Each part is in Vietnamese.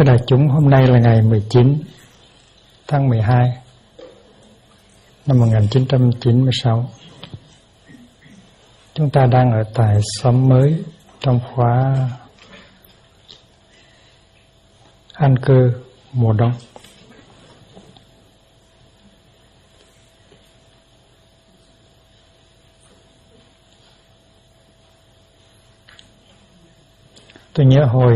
Thưa đại chúng, hôm nay là ngày 19 tháng 12 năm 1996. Chúng ta đang ở tại xóm mới trong khóa an cư mùa đông. Tôi nhớ hồi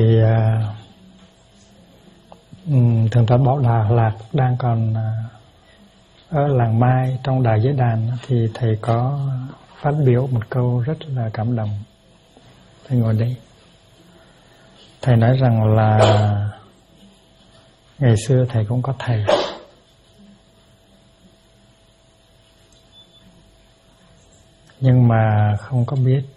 Thượng tọa Bảo Lạc đang còn ở làng Mai trong Đại Giới Đàn, thì thầy có phát biểu một câu rất là cảm động. Thầy ngồi đây, thầy nói rằng là ngày xưa thầy cũng có thầy, nhưng mà không có biết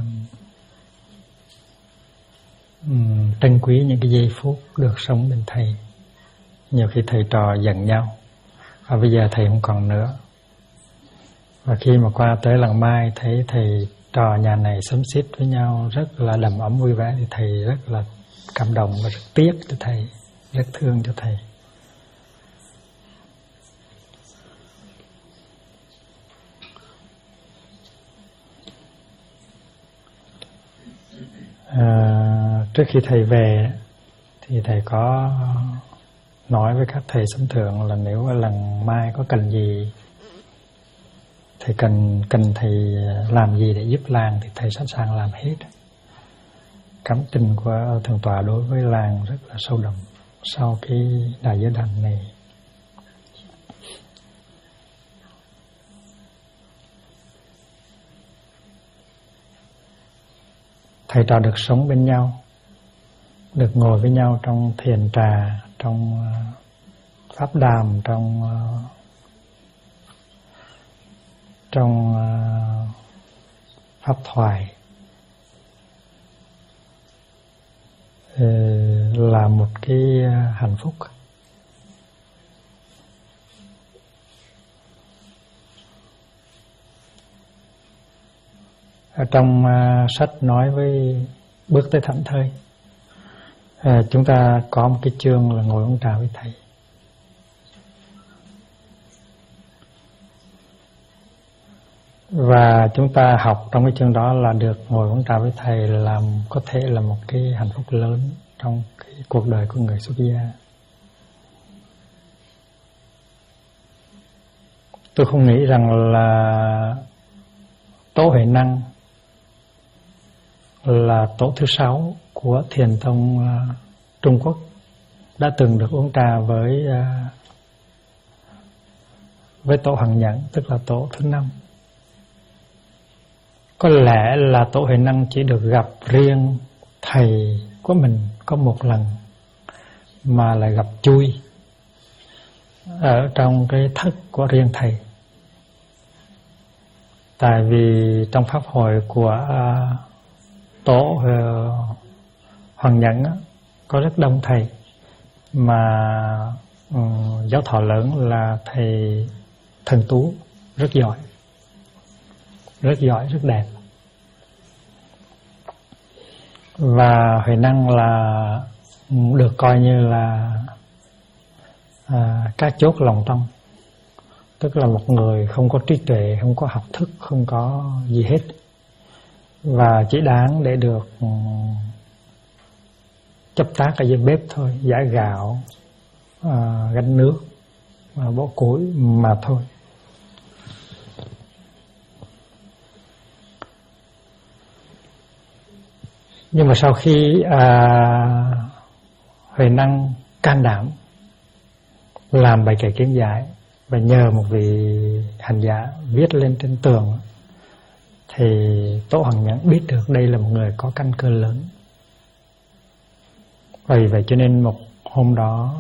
trân quý những cái giây phút được sống bên thầy. Nhiều khi thầy trò giận nhau, và bây giờ thầy không còn nữa. Và khi mà qua tới làng Mai thấy thầy trò nhà này xúm xít với nhau rất là đầm ấm vui vẻ, thì thầy rất là cảm động và rất tiếc cho thầy, rất thương cho thầy. Trước khi thầy về thì thầy có nói với các thầy sấm thượng là nếu ở làng Mai có cần gì, thầy cần thầy làm gì để giúp làng thì thầy sẵn sàng làm hết. Cảm tình của Thượng tọa đối với làng rất là sâu đậm sau cái Đại Giới Đàn này. Thầy trò được sống bên nhau, được ngồi với nhau trong thiền trà, trong pháp đàm, trong pháp thoại, là một cái hạnh phúc. Ở trong sách nói với bước tới thảnh thơi, chúng ta có một cái chương là ngồi uống trà với thầy. Và chúng ta học trong cái chương đó là được ngồi uống trà với thầy là có thể là một cái hạnh phúc lớn trong cái cuộc đời của người xuất gia. Tôi không nghĩ rằng là Tổ Huệ Năng là tổ thứ 6 của Thiền tông Trung Quốc đã từng được uống trà với tổ Hằng Nhẫn, tức là tổ thứ 5. Có lẽ là tổ Huệ Năng chỉ được gặp riêng thầy của mình có một lần, mà lại gặp chui ở trong cái thất của riêng thầy. Tại vì trong pháp hội của tổ Hoàng Nhẫn có rất đông thầy, mà giáo thọ lớn là thầy Thần Tú, rất giỏi, rất đẹp. Và Huệ Năng là được coi như là các chốt lòng trong, tức là một người không có trí tuệ, không có học thức, không có gì hết, và chỉ đáng để được chấp tác ở dưới bếp thôi, giã gạo, gánh nước, bó củi mà thôi. Nhưng mà sau khi Huệ Năng can đảm làm bài kệ kiến giải và nhờ một vị hành giả viết lên trên tường, thì Tổ Hằng Nhẫn biết được đây là một người có căn cơ lớn. Vì vậy cho nên một hôm đó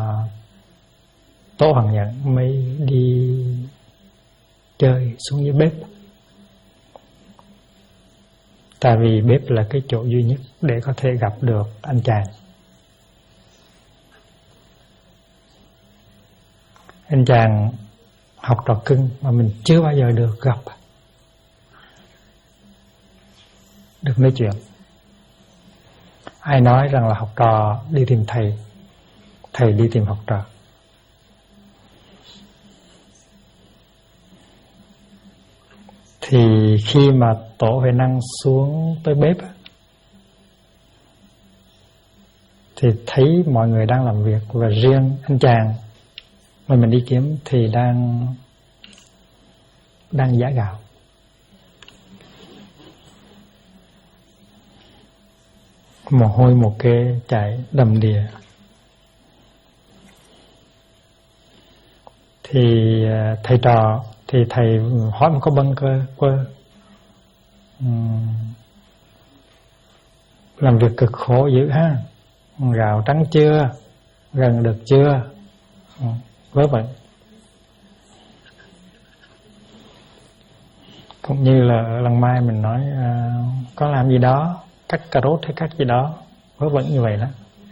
Tổ Hằng Nhẫn mới đi chơi xuống dưới bếp. Tại vì bếp là cái chỗ duy nhất để có thể gặp được anh chàng. Anh chàng học trò cưng mà mình chưa bao giờ được gặp, được nói chuyện. Ai nói rằng là học trò đi tìm thầy thầy đi tìm học trò. Thì khi mà Tổ Huệ Năng xuống tới bếp thì thấy mọi người đang làm việc, và riêng anh chàng mà mình đi kiếm thì đang giã gạo. Mồ hôi mồ kê chảy đầm đìa. Thì thầy trò thì thầy hỏi một câu bâng quơ, làm việc cực khổ dữ ha, gạo trắng chưa, gần được chưa, vớ vẩn. Cũng như là ở Lăng Mai mình nói có làm gì đó, cắt cà rốt hay cắt gì đó, vớ vẩn như vậy đó.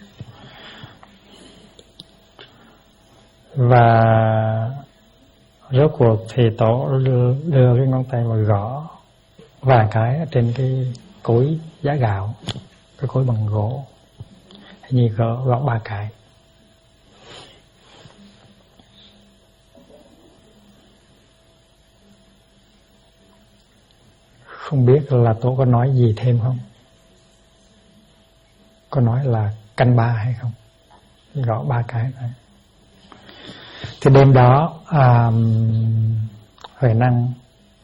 Và rốt cuộc thì Tổ đưa cái ngón tay mà gõ vài cái ở trên cái cối giã gạo, cái cối bằng gỗ, hình như gõ 3 cái. Không biết là Tổ có nói gì thêm không? Có nói là canh ba hay không? Gõ 3 cái này. Thì đêm đó Huệ Năng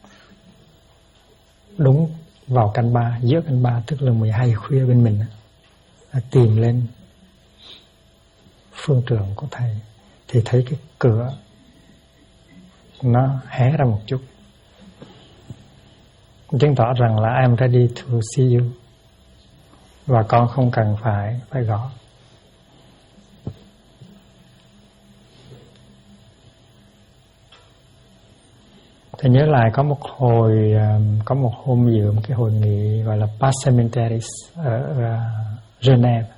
đúng vào canh ba, giữa canh ba, tức là 12 giờ khuya bên mình, tìm lên phương trường của thầy thì thấy cái cửa nó hé ra một chút, chứng tỏ rằng là I'm ready to see you, và con không cần phải gõ. Thì nhớ lại có một hôm dự một cái hội nghị gọi là Past Cemeteries ở Geneva.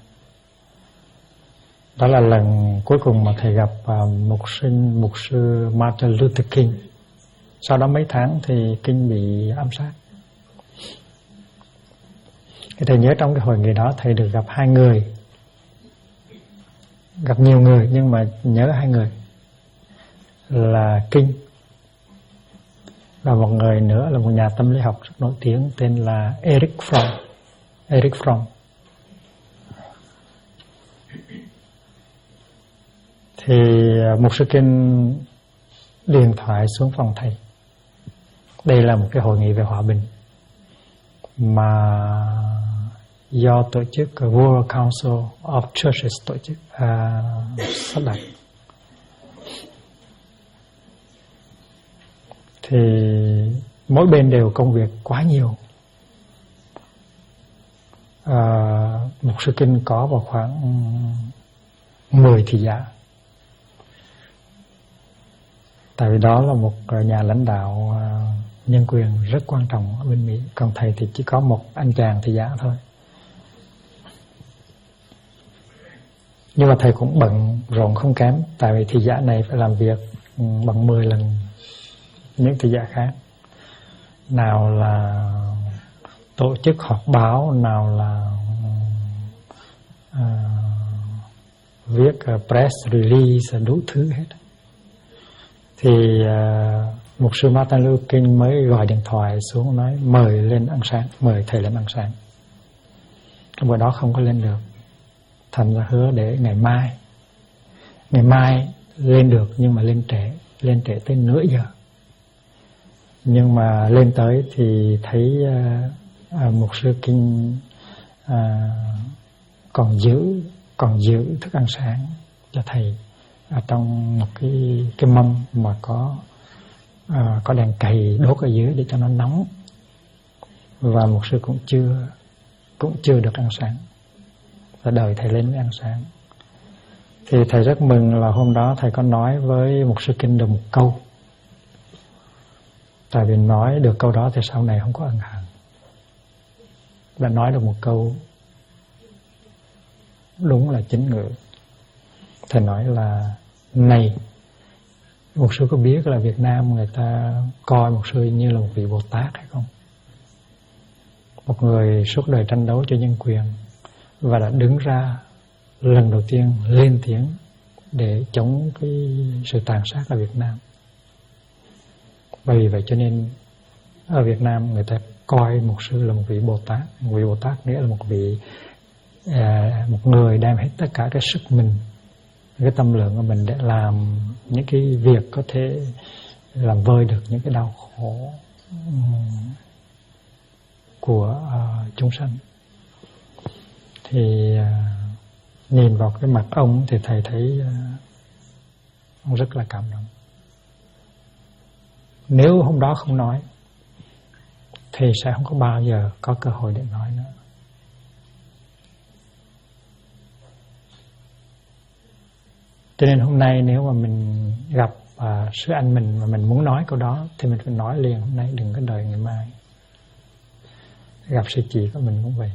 Đó là lần cuối cùng mà thầy gặp mục sư Martin Luther King. Sau đó mấy tháng thì King bị ám sát. Thì thầy nhớ trong cái hội nghị đó thầy được gặp 2 người, gặp nhiều người nhưng mà nhớ 2 người là King và một người nữa là một nhà tâm lý học rất nổi tiếng tên là Erich Fromm. Thì mục sư Kinh điện thoại xuống phòng thầy. Đây là một cái hội nghị về hòa bình mà do tổ chức World Council of Churches tổ chức sắp đặt. Thì mỗi bên đều công việc quá nhiều. Mục sư Kinh có vào khoảng 10 thị giả. Tại vì đó là một nhà lãnh đạo nhân quyền rất quan trọng ở bên Mỹ. Còn thầy thì chỉ có một anh chàng thị giả thôi. Nhưng mà thầy cũng bận rộn không kém. Tại vì thị giả này phải làm việc bằng 10 lần những thị giả khác. Nào là tổ chức họp báo, nào là viết press release, đủ thứ hết. Thì mục sư Martin Luther King mới gọi điện thoại xuống nói mời lên ăn sáng, mời thầy lên ăn sáng. Bữa đó không có lên được, thành ra hứa để ngày mai lên được, nhưng mà lên trễ tới nửa giờ. Nhưng mà lên tới thì thấy mục sư King còn giữ thức ăn sáng cho thầy ở trong một cái mâm mà có đèn cầy đốt ở dưới để cho nó nóng. Và mục sư cũng chưa được ăn sáng, và đợi thầy lên mới ăn sáng. Thì thầy rất mừng là hôm đó thầy có nói với mục sư Kinh được một câu. Tại vì nói được câu đó thì sau này không có ân hận. Đã nói được một câu đúng là chính ngữ. Thầy nói là này, mục sư có biết là Việt Nam người ta coi mục sư như là một vị Bồ Tát hay không? Một người suốt đời tranh đấu cho nhân quyền và đã đứng ra lần đầu tiên lên tiếng để chống cái sự tàn sát ở Việt Nam. Vì vậy cho nên ở Việt Nam người ta coi mục sư là một vị Bồ Tát. Một vị Bồ Tát nghĩa là một người đem hết tất cả cái sức mình, cái tâm lượng của mình để làm những cái việc có thể làm vơi được những cái đau khổ của chúng sanh. Thì nhìn vào cái mặt ông thì thầy thấy ông rất là cảm động. Nếu hôm đó không nói thì sẽ không có bao giờ có cơ hội để nói nữa. Cho nên hôm nay nếu mà mình gặp sư anh mình mà mình muốn nói câu đó thì mình phải nói liền hôm nay, đừng có đợi ngày mai. Gặp sư chị của mình cũng vậy.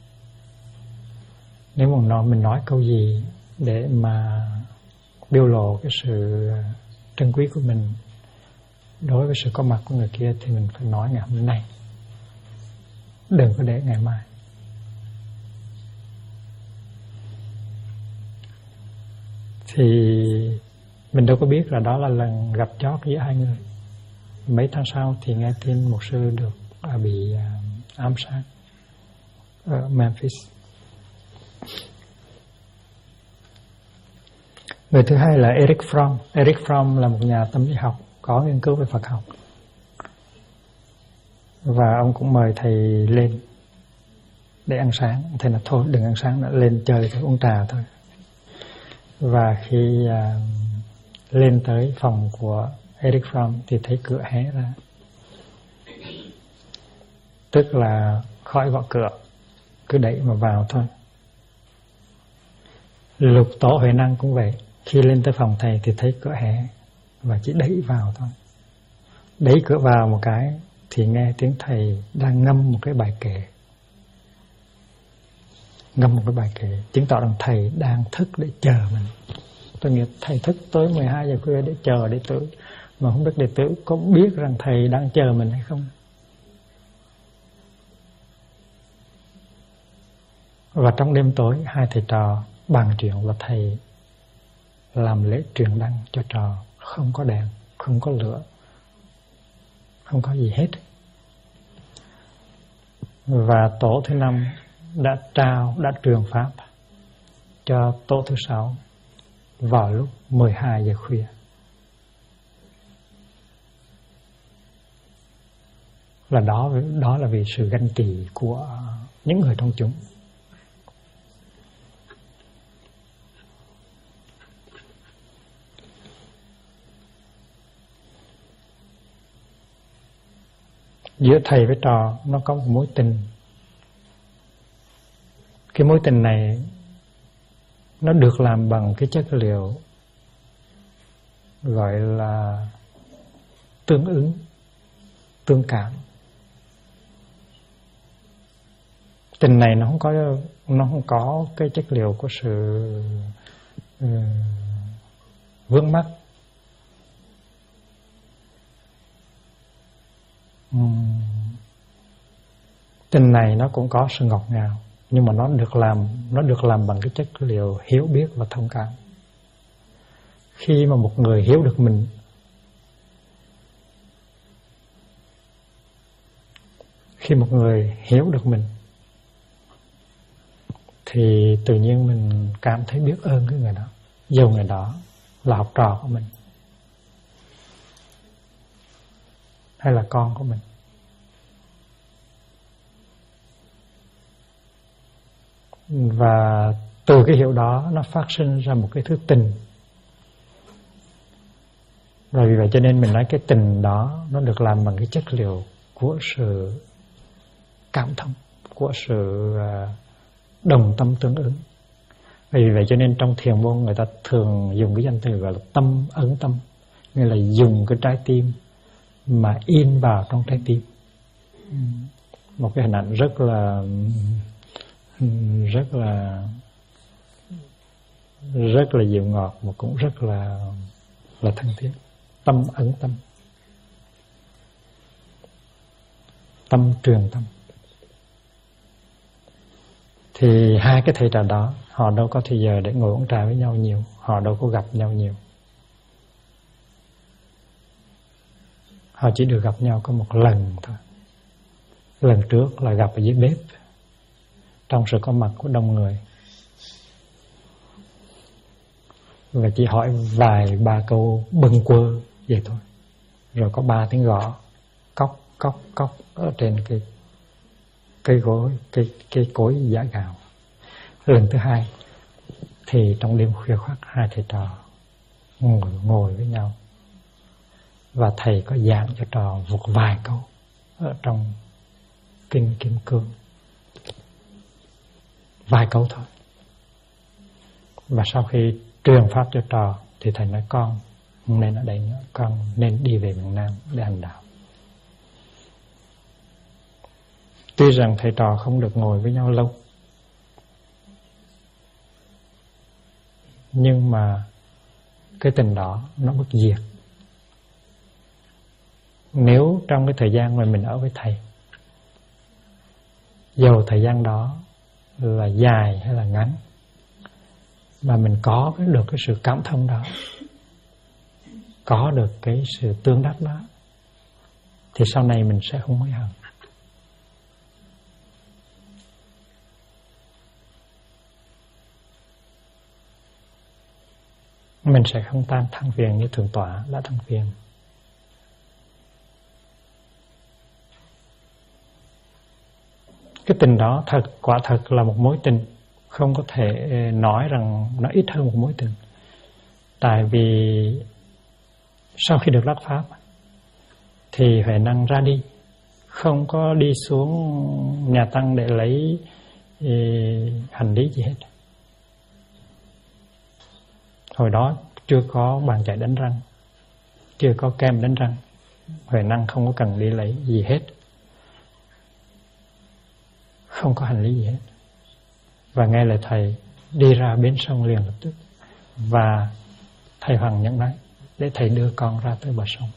Nếu mà mình nói câu gì để mà biểu lộ cái sự trân quý của mình đối với sự có mặt của người kia thì mình phải nói ngày hôm nay, đừng có để ngày mai. Thì mình đâu có biết là đó là lần gặp chót giữa hai người. Mấy tháng sau thì nghe tin một sư được bị ám sát ở Memphis. Người thứ hai là Erich Fromm. Erich Fromm là một nhà tâm lý học có nghiên cứu về Phật học. Và ông cũng mời thầy lên để ăn sáng. Thầy nói thôi đừng ăn sáng nữa, lên chơi thôi, uống trà thôi. Và khi lên tới phòng của Erich Fromm thì thấy cửa hé ra. Tức là khỏi gõ cửa, cứ đẩy mà vào thôi. Lục Tổ Huệ Năng cũng vậy. Khi lên tới phòng thầy thì thấy cửa hé và chỉ đẩy vào thôi. Đẩy cửa vào một cái thì nghe tiếng thầy đang ngâm một cái bài kệ. Ngâm một cái bài kệ chứng tỏ rằng thầy đang thức để chờ mình. Tôi nghĩ thầy thức tới 12 giờ khuya để chờ đệ tử, mà không biết đệ tử có biết rằng thầy đang chờ mình hay không. Và trong đêm tối hai thầy trò bàn chuyện và thầy làm lễ truyền đăng cho trò. Không có đèn, không có lửa, không có gì hết. Và tổ thứ 5 đã truyền pháp cho tổ thứ 6 vào lúc 12 giờ khuya. Là đó là vì sự ganh tị của những người trong chúng. Giữa thầy với trò nó có một mối tình. Cái mối tình này nó được làm bằng cái chất liệu gọi là tương ứng, tương cảm. Tình này nó không có cái chất liệu của sự vướng mắc. Tình này nó cũng có sự ngọt ngào, nhưng mà nó được làm bằng cái chất liệu hiểu biết và thông cảm. Khi mà một người hiểu được mình, khi một người hiểu được mình thì tự nhiên mình cảm thấy biết ơn cái người đó, dù người đó là học trò của mình hay là con của mình. Và từ cái hiểu đó nó phát sinh ra một cái thứ tình. Và vì vậy cho nên mình nói cái tình đó nó được làm bằng cái chất liệu của sự cảm thông, của sự đồng tâm tương ứng. Vì vậy cho nên trong thiền môn người ta thường dùng cái danh từ gọi là tâm ấn tâm, nghĩa là dùng cái trái tim mà in vào trong trái tim. Một cái hình ảnh rất là dịu ngọt mà cũng rất là thân thiết. Tâm ấn tâm, tâm truyền tâm. Thì hai cái thầy trò đó họ đâu có thời giờ để ngồi uống trà với nhau nhiều, họ đâu có gặp nhau nhiều. Họ chỉ được gặp nhau có một lần thôi. Lần trước là gặp ở dưới bếp, trong sự có mặt của đông người, và chỉ hỏi vài ba câu bâng quơ vậy thôi. Rồi có 3 tiếng gõ cốc cốc cốc ở trên cây cối giã gạo. Lần thứ hai thì trong đêm khuya khoắt, hai thầy trò ngồi với nhau, và thầy có giảng cho trò một vài câu ở trong kinh Kim Cương, vài câu thôi. Và sau khi truyền pháp cho trò thì thầy nói con không nên ở đây nữa, con nên đi về miền Nam để hành đạo. Tuy rằng thầy trò không được ngồi với nhau lâu, nhưng mà cái tình đó nó bất diệt. Nếu trong cái thời gian mà mình ở với thầy, dầu thời gian đó là dài hay là ngắn, mà mình có được cái sự cảm thông đó, có được cái sự tương đắc đó, thì sau này mình sẽ không hối hận. Mình sẽ không than phiền như Thượng Tọa đã than phiền. Cái tình đó quả thật là một mối tình, không có thể nói rằng nó ít hơn một mối tình. Tại vì sau khi được đắc pháp thì Huệ Năng ra đi, không có đi xuống nhà tăng để lấy hành lý gì hết. Hồi đó chưa có bàn chải đánh răng, chưa có kem đánh răng, Huệ Năng không có cần đi lấy gì hết, không có hành lý gì hết. Và nghe lời thầy đi ra bến sông liền lập tức, và thầy Hoàng nhẫn nại để thầy đưa con ra tới bờ sông.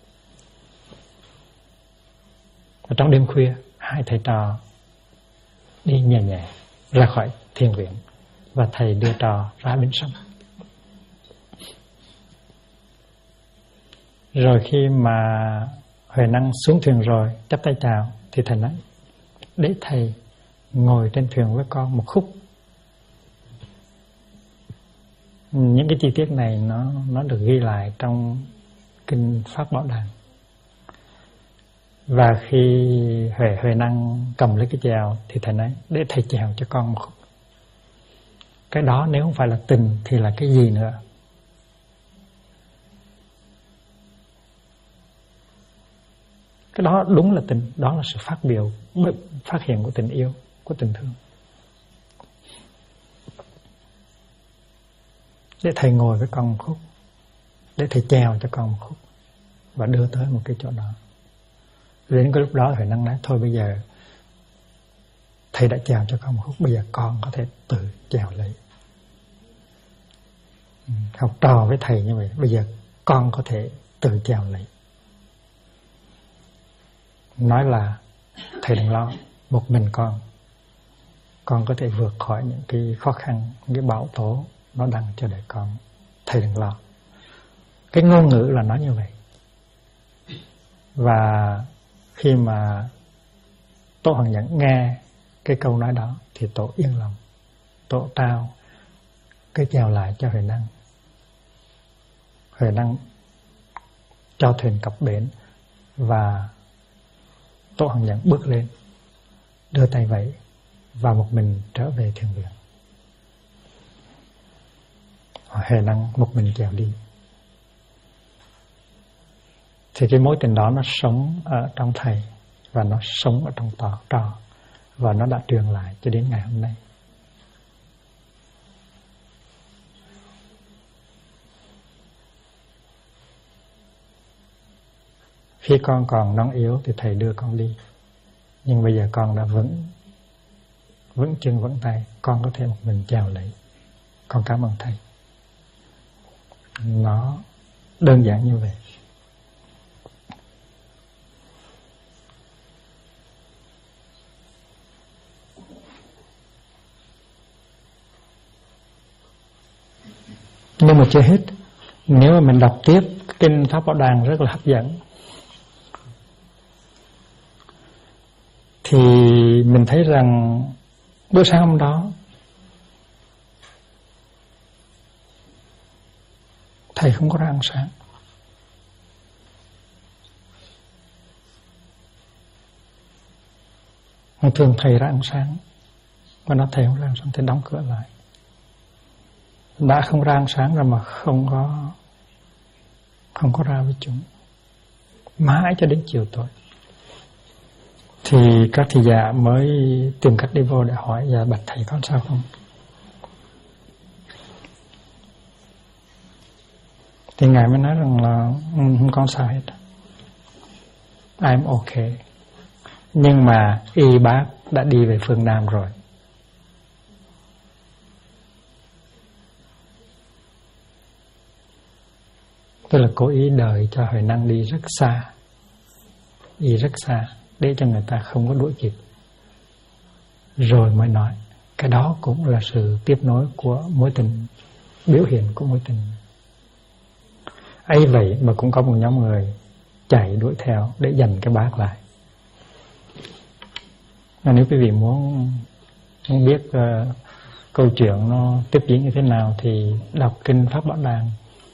Và trong đêm khuya, hai thầy trò đi nhẹ nhẹ ra khỏi thiền viện, và thầy đưa trò ra bến sông. Rồi khi mà Huệ Năng xuống thuyền rồi, chắp tay chào, thì thầy nói để thầy ngồi trên thuyền với con một khúc. Những cái chi tiết này nó được ghi lại trong kinh Pháp Bảo Đàn. Và khi Huệ Năng cầm lấy cái chèo thì thầy nói để thầy chèo cho con một khúc. Cái đó nếu không phải là tình thì là cái gì nữa? Cái đó đúng là tình, đó là sự phát hiện của tình yêu, của tình thương. Để thầy ngồi với con một khúc, để thầy chèo cho con một khúc, và đưa tới một cái chỗ đó. Đến cái lúc đó Huệ Năng nói thôi bây giờ thầy đã chèo cho con một khúc, bây giờ con có thể tự chèo lấy. Học trò với thầy như vậy, bây giờ con có thể tự chèo lấy. Nói là thầy đừng lo, một mình con có thể vượt khỏi những cái khó khăn, những cái bão tố nó đang chờ đợi con. Thầy đừng lo. Cái ngôn ngữ là nói như vậy. Và khi mà Tổ Hoàng Nhẫn nghe cái câu nói đó thì Tổ yên lòng. Tổ trao cái chèo lại cho Huệ Năng. Huệ Năng cho thuyền cập bến, và Tổ Hoàng Nhẫn bước lên, đưa tay vẫy và một mình trở về thiền viện. Huệ Năng một mình chèo đi. Thì cái mối tình đó nó sống ở trong thầy, và nó sống ở trong trò, và nó đã truyền lại cho đến ngày hôm nay. Khi con còn non yếu thì thầy đưa con đi, nhưng bây giờ con đã vững chân vững tay, con có thể một mình chèo lấy. Con cảm ơn thầy. Nó đơn giản như vậy. Nhưng mà chưa hết. Nếu mà mình đọc tiếp kinh Pháp Bảo Đàn rất là hấp dẫn, thì mình thấy rằng bữa sáng hôm đó thầy không có ra ăn sáng. Thường thầy ra ăn sáng, và nó thầy không ra ăn sáng, thầy đóng cửa lại. Đã không ra ăn sáng rồi mà không có ra với chúng, mãi cho đến chiều tối. Thì các thị giả mới tìm cách đi vô để hỏi: dạ bạch thầy có sao không? Thì ngài mới nói rằng là không có sao hết, I'm okay. Nhưng mà y bác đã đi về phương Nam rồi. Tức là cố ý đợi cho Huệ Năng đi rất xa, đi rất xa, để cho người ta không có đuổi kịp, rồi mới nói. Cái đó cũng là sự tiếp nối của mối tình, biểu hiện của mối tình. Ấy vậy mà cũng có một nhóm người chạy đuổi theo để giành cái bát lại. Nếu quý vị muốn biết câu chuyện nó tiếp diễn như thế nào thì đọc kinh Pháp Bảo Đàn.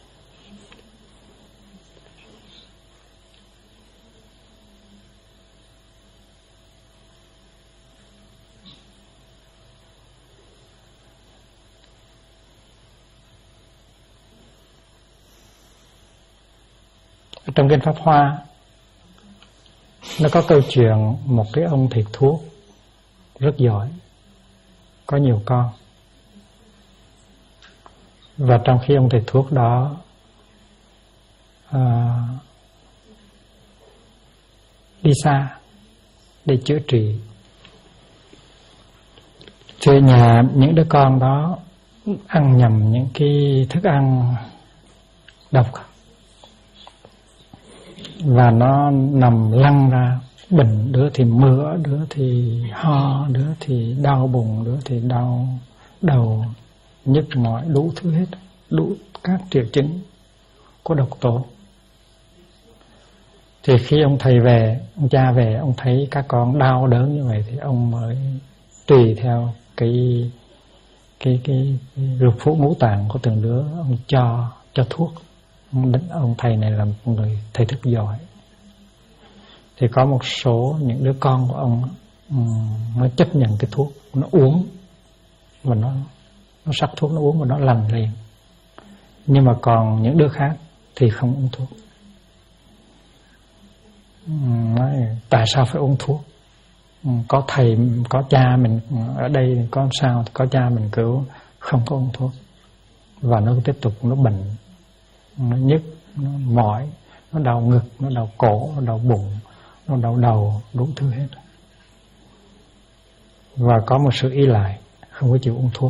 Trong kinh Pháp Hoa nó có câu chuyện một cái ông thầy thuốc rất giỏi, có nhiều con. Và trong khi ông thầy thuốc đó đi xa để chữa trị, thì nhà những đứa con đó ăn nhầm những cái thức ăn độc, và nó nằm lăn ra bệnh, đứa thì mửa, đứa thì ho, đứa thì đau bụng, đứa thì đau đầu, nhức mỏi, đủ thứ hết, đủ các triệu chứng của độc tố. Thì khi ông thầy về, ông cha về, ông thấy các con đau đớn như vậy thì ông mới tùy theo cái lục phủ ngũ tạng của từng đứa, ông cho thuốc. Ông thầy này là một người thầy thức giỏi. Thì có một số những đứa con của ông nó chấp nhận cái thuốc, nó uống, và nó sắc thuốc nó uống và nó lành liền. Nhưng mà còn những đứa khác thì không uống thuốc. Nói, tại sao phải uống thuốc? Có thầy, có cha mình ở đây, có sao thì có cha mình cứu, không có uống thuốc. Và nó tiếp tục nó bệnh, nó nhức, nó mỏi, nó đau ngực, nó đau cổ, nó đau bụng, nó đau đầu, đủ thứ hết. Và có một sự ý lại, không có chịu uống thuốc.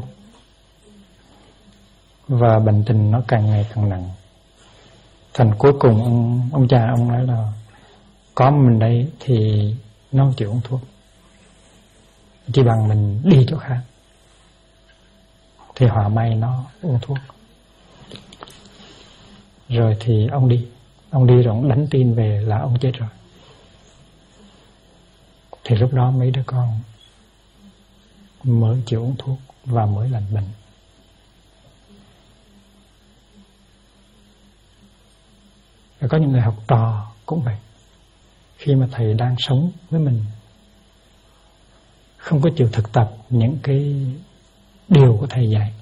Và bệnh tình nó càng ngày càng nặng. Thành cuối cùng ông cha ông nói là có mình đây thì nó không chịu uống thuốc, chỉ bằng mình đi chỗ khác. Thì họa may nó uống thuốc. Rồi thì ông đi rồi ông đánh tin về là ông chết rồi. Thì lúc đó mấy đứa con mới chịu uống thuốc và mới lành bệnh. Và có những người học trò cũng vậy. Khi mà thầy đang sống với mình, không có chịu thực tập những cái điều của thầy dạy.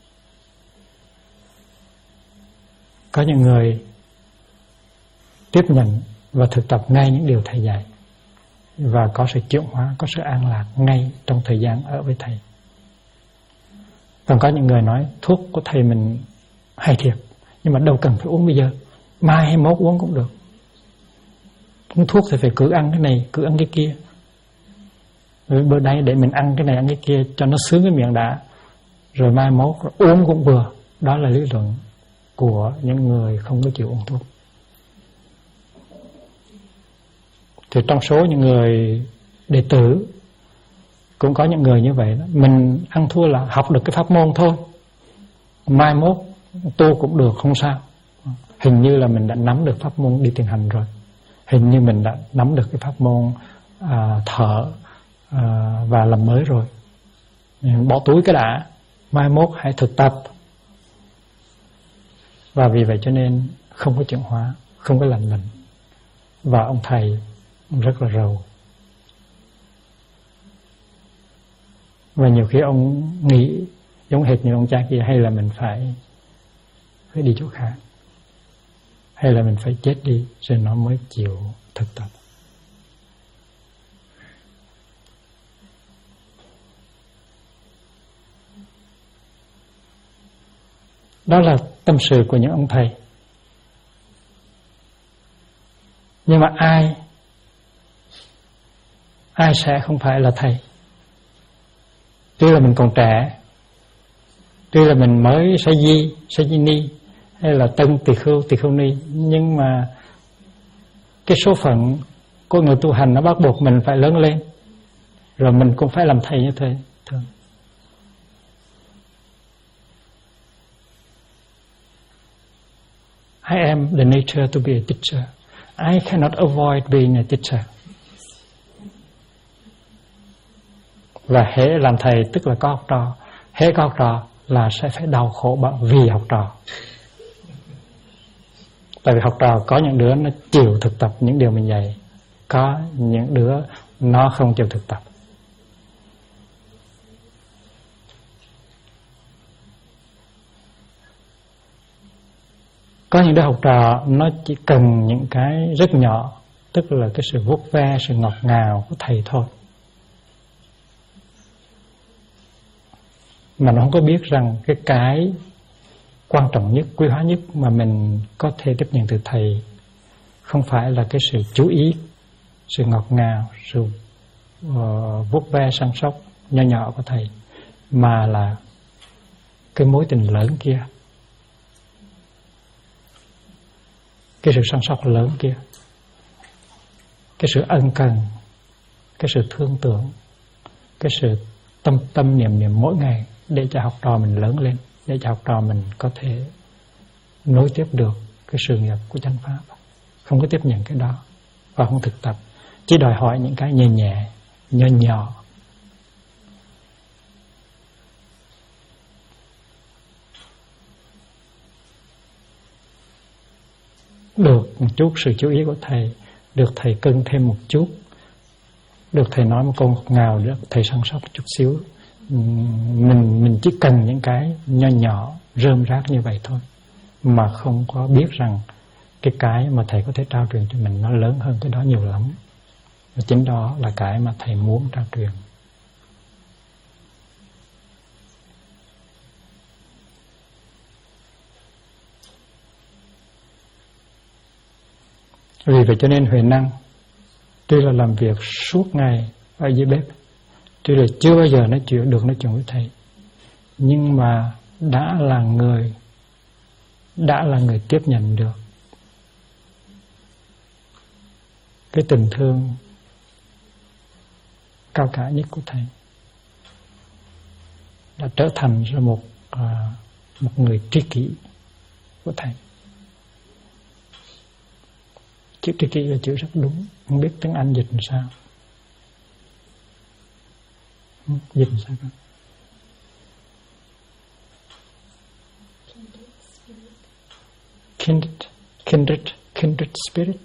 Có những người tiếp nhận và thực tập ngay những điều thầy dạy, và có sự chuyển hóa, có sự an lạc ngay trong thời gian ở với thầy. Còn có những người nói thuốc của thầy mình hay thiệt, nhưng mà đâu cần phải uống bây giờ, mai hay mốt uống cũng được. Uống thuốc thì phải cứ ăn cái này, cứ ăn cái kia. Rồi bữa nay để mình ăn cái này, ăn cái kia cho nó sướng cái miệng đã, rồi mai mốt uống cũng vừa. Đó là lý luận của những người không có chịu uống thuốc. Thì trong số những người đệ tử cũng có những người như vậy đó. Mình ăn thua là học được cái pháp môn thôi, mai mốt tu cũng được, không sao. Hình như là mình đã nắm được pháp môn đi thiền hành rồi. Hình như mình đã nắm được cái pháp môn thở và làm mới rồi. Bỏ túi cái đã, mai mốt hãy thực tập. Và vì vậy cho nên không có chuyển hóa, không có lành bệnh. Và ông thầy rất là rầu. Và nhiều khi ông nghĩ giống hệt như ông cha kia, hay là mình phải đi chỗ khác, hay là mình phải chết đi rồi nó mới chịu thực tập. Đó là tâm sự của những ông thầy. Nhưng mà ai sẽ không phải là thầy? Tuy là mình còn trẻ, tuy là mình mới sa di ni hay là tân tỳ khưu ni, nhưng mà cái số phận của người tu hành nó bắt buộc mình phải lớn lên, rồi mình cũng phải làm thầy như thế. Thường I am the nature to be a teacher. I cannot avoid being a teacher. Và hễ làm thầy tức là có học trò. Hễ có học trò là sẽ phải đau khổ vì học trò. Tại vì học trò có những đứa nó chịu thực tập những điều mình dạy, có những đứa nó không chịu thực tập. Có những đứa học trò nó chỉ cần những cái rất nhỏ, tức là cái sự vuốt ve, sự ngọt ngào của thầy thôi. Mà nó không có biết rằng cái quan trọng nhất, quý hóa nhất mà mình có thể tiếp nhận từ thầy không phải là cái sự chú ý, sự ngọt ngào, sự vuốt ve săn sóc nho nhỏ của thầy, mà là cái mối tình lớn kia, cái sự săn sóc lớn kia, cái sự ân cần, cái sự thương tưởng, cái sự tâm niệm mỗi ngày để cho học trò mình lớn lên, để cho học trò mình có thể nối tiếp được cái sự nghiệp của chánh pháp. Không có tiếp nhận cái đó và không thực tập, chỉ đòi hỏi những cái nhẹ nhẹ, nhỏ. Được một chút sự chú ý của thầy, được thầy cưng thêm một chút, được thầy nói một câu ngọt ngào, được thầy săn sóc chút xíu. Mình chỉ cần những cái nhỏ rơm rác như vậy thôi, mà không có biết rằng cái mà thầy có thể trao truyền cho mình nó lớn hơn cái đó nhiều lắm. Và chính đó là cái mà thầy muốn trao truyền. Vì vậy cho nên Huệ Năng tuy là làm việc suốt ngày ở dưới bếp, tuy là chưa bao giờ nói chuyện với thầy, nhưng mà đã là người tiếp nhận được cái tình thương cao cả nhất của thầy, đã trở thành ra một người tri kỷ của thầy. Chữ tri kỷ là chữ rất đúng, không biết tiếng Anh dịch làm sao. Dịch làm sao? Kindred spirit.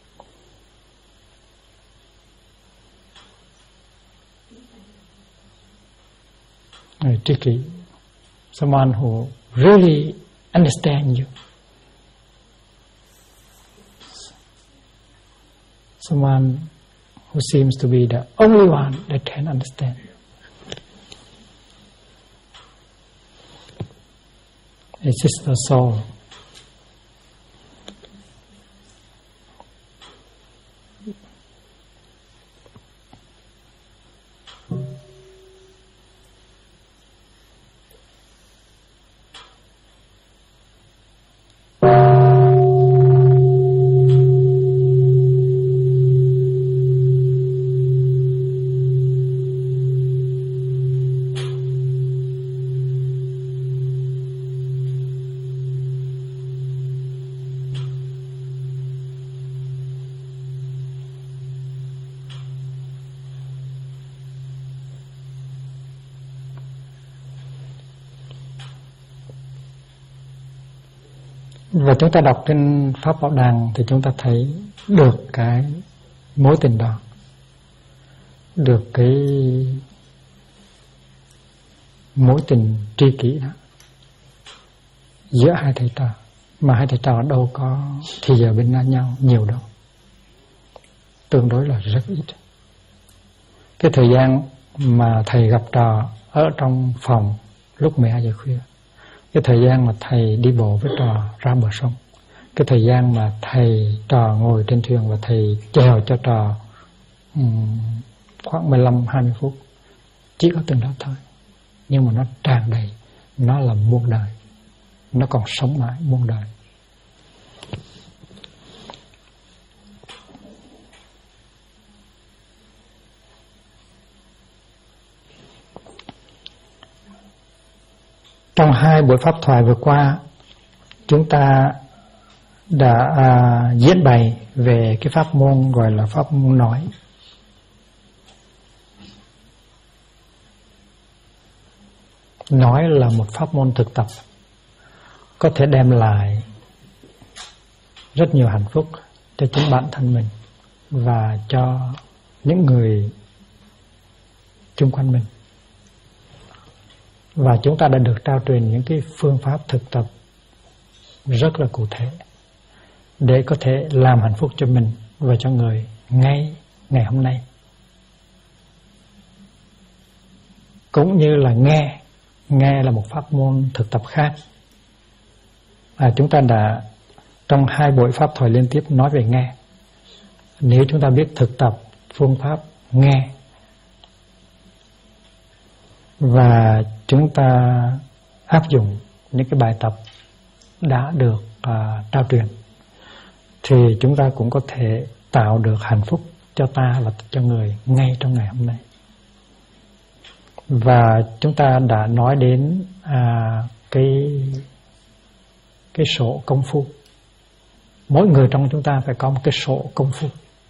Tri kỷ, someone who really understands you. Someone who seems to be the only one that can understand you. A sister soul. Và chúng ta đọc trên Pháp Bảo Đàn thì chúng ta thấy được cái mối tình đó, được cái mối tình tri kỷ đó giữa hai thầy trò. Mà hai thầy trò đâu có thì giờ bên nhau nhiều đâu, tương đối là rất ít. Cái thời gian mà thầy gặp trò ở trong phòng lúc 12 giờ khuya, cái thời gian mà thầy đi bộ với trò ra bờ sông, cái thời gian mà thầy trò ngồi trên thuyền và thầy chèo cho trò khoảng 15-20 phút, chỉ có từng đó thôi. Nhưng mà nó tràn đầy, nó là muôn đời, nó còn sống mãi muôn đời. Trong 2 buổi pháp thoại vừa qua, chúng ta đã diễn bày về cái pháp môn gọi là pháp môn nói. Nói là một pháp môn thực tập, có thể đem lại rất nhiều hạnh phúc cho chính bản thân mình và cho những người chung quanh mình. Và chúng ta đã được trao truyền những cái phương pháp thực tập rất là cụ thể để có thể làm hạnh phúc cho mình và cho người ngay ngày hôm nay. Cũng như là nghe là một pháp môn thực tập khác. Chúng ta đã trong 2 buổi pháp thoại liên tiếp nói về nghe. Nếu chúng ta biết thực tập phương pháp nghe và chúng ta áp dụng những cái bài tập đã được trao truyền, thì chúng ta cũng có thể tạo được hạnh phúc cho ta và cho người ngay trong ngày hôm nay. Và chúng ta đã nói đến cái sổ công phu. Mỗi người trong chúng ta phải có một cái sổ công phu.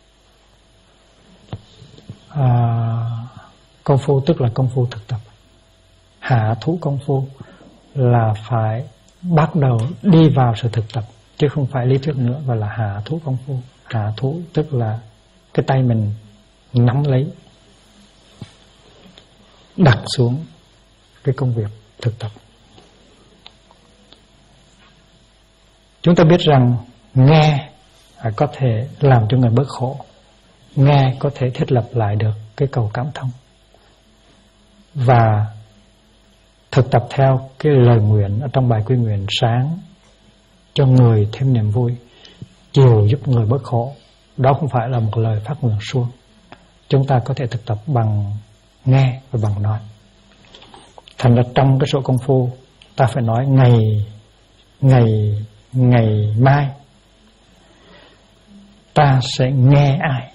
Công phu tức là công phu thực tập. Hạ thủ công phu là phải bắt đầu đi vào sự thực tập, chứ không phải lý thuyết nữa, và là hạ thủ công phu. Hạ thủ tức là cái tay mình nắm lấy, đặt xuống cái công việc thực tập. Chúng ta biết rằng nghe có thể làm cho người bớt khổ, nghe có thể thiết lập lại được cái cầu cảm thông, và thực tập theo cái lời nguyện ở trong bài quy nguyện sáng cho người thêm niềm vui, chiều giúp người bớt khổ. Đó không phải là một lời phát nguyện suông. Chúng ta có thể thực tập bằng nghe và bằng nói. Thành ra trong cái số công phu ta phải nói ngày mai ta sẽ nghe ai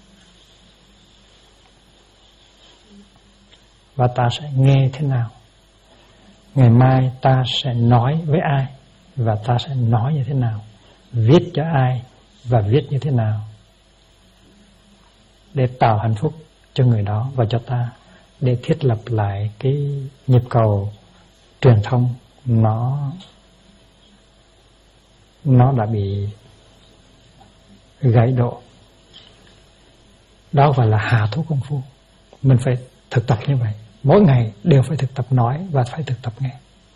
và ta sẽ nghe thế nào. Ngày mai ta sẽ nói với ai và ta sẽ nói như thế nào, viết cho ai và viết như thế nào, để tạo hạnh phúc cho người đó và cho ta, để thiết lập lại cái nhịp cầu truyền thông nó đã bị gãy đổ. Đó gọi là hạ thủ công phu. Mình phải thực tập như vậy, mỗi ngày đều phải thực tập nói và phải thực tập nghe.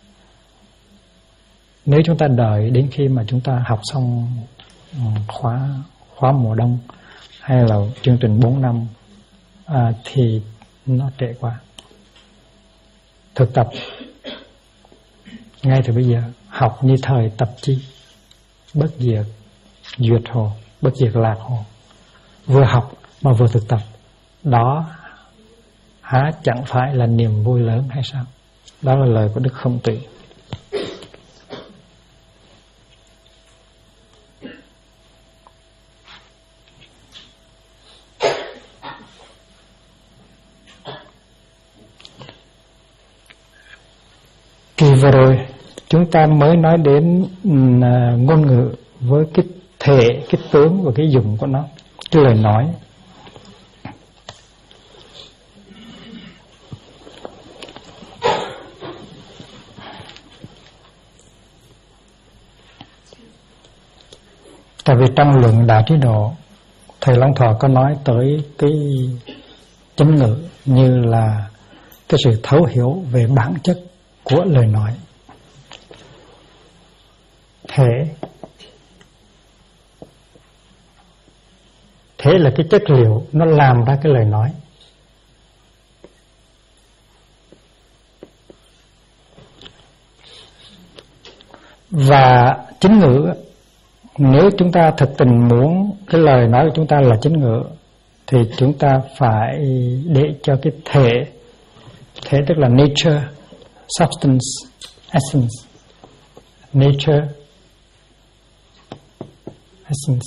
Nếu chúng ta đợi đến khi mà chúng ta học xong khóa mùa đông hay là chương trình 4 năm thì nó trễ quá. Thực tập ngay từ bây giờ, học như thời tập chi, bất diệt duyệt hồ, bất diệt lạc hồ. Vừa học mà vừa thực tập, đó há chẳng phải là niềm vui lớn hay sao? Đó là lời của Đức Khổng Tử. Kỳ vừa rồi chúng ta mới nói đến ngôn ngữ với cái thể, cái tướng và cái dụng của nó, cái lời nói. Tại vì trong luận Đại Trí Độ, Thầy Long Thọ có nói tới cái chánh ngữ như là cái sự thấu hiểu về bản chất của lời nói. Thế là cái chất liệu nó làm ra cái lời nói. Và chính ngữ, nếu chúng ta thực tình muốn cái lời nói của chúng ta là chính ngữ, thì chúng ta phải để cho cái thể tức là nature, substance, essence. Nature, essence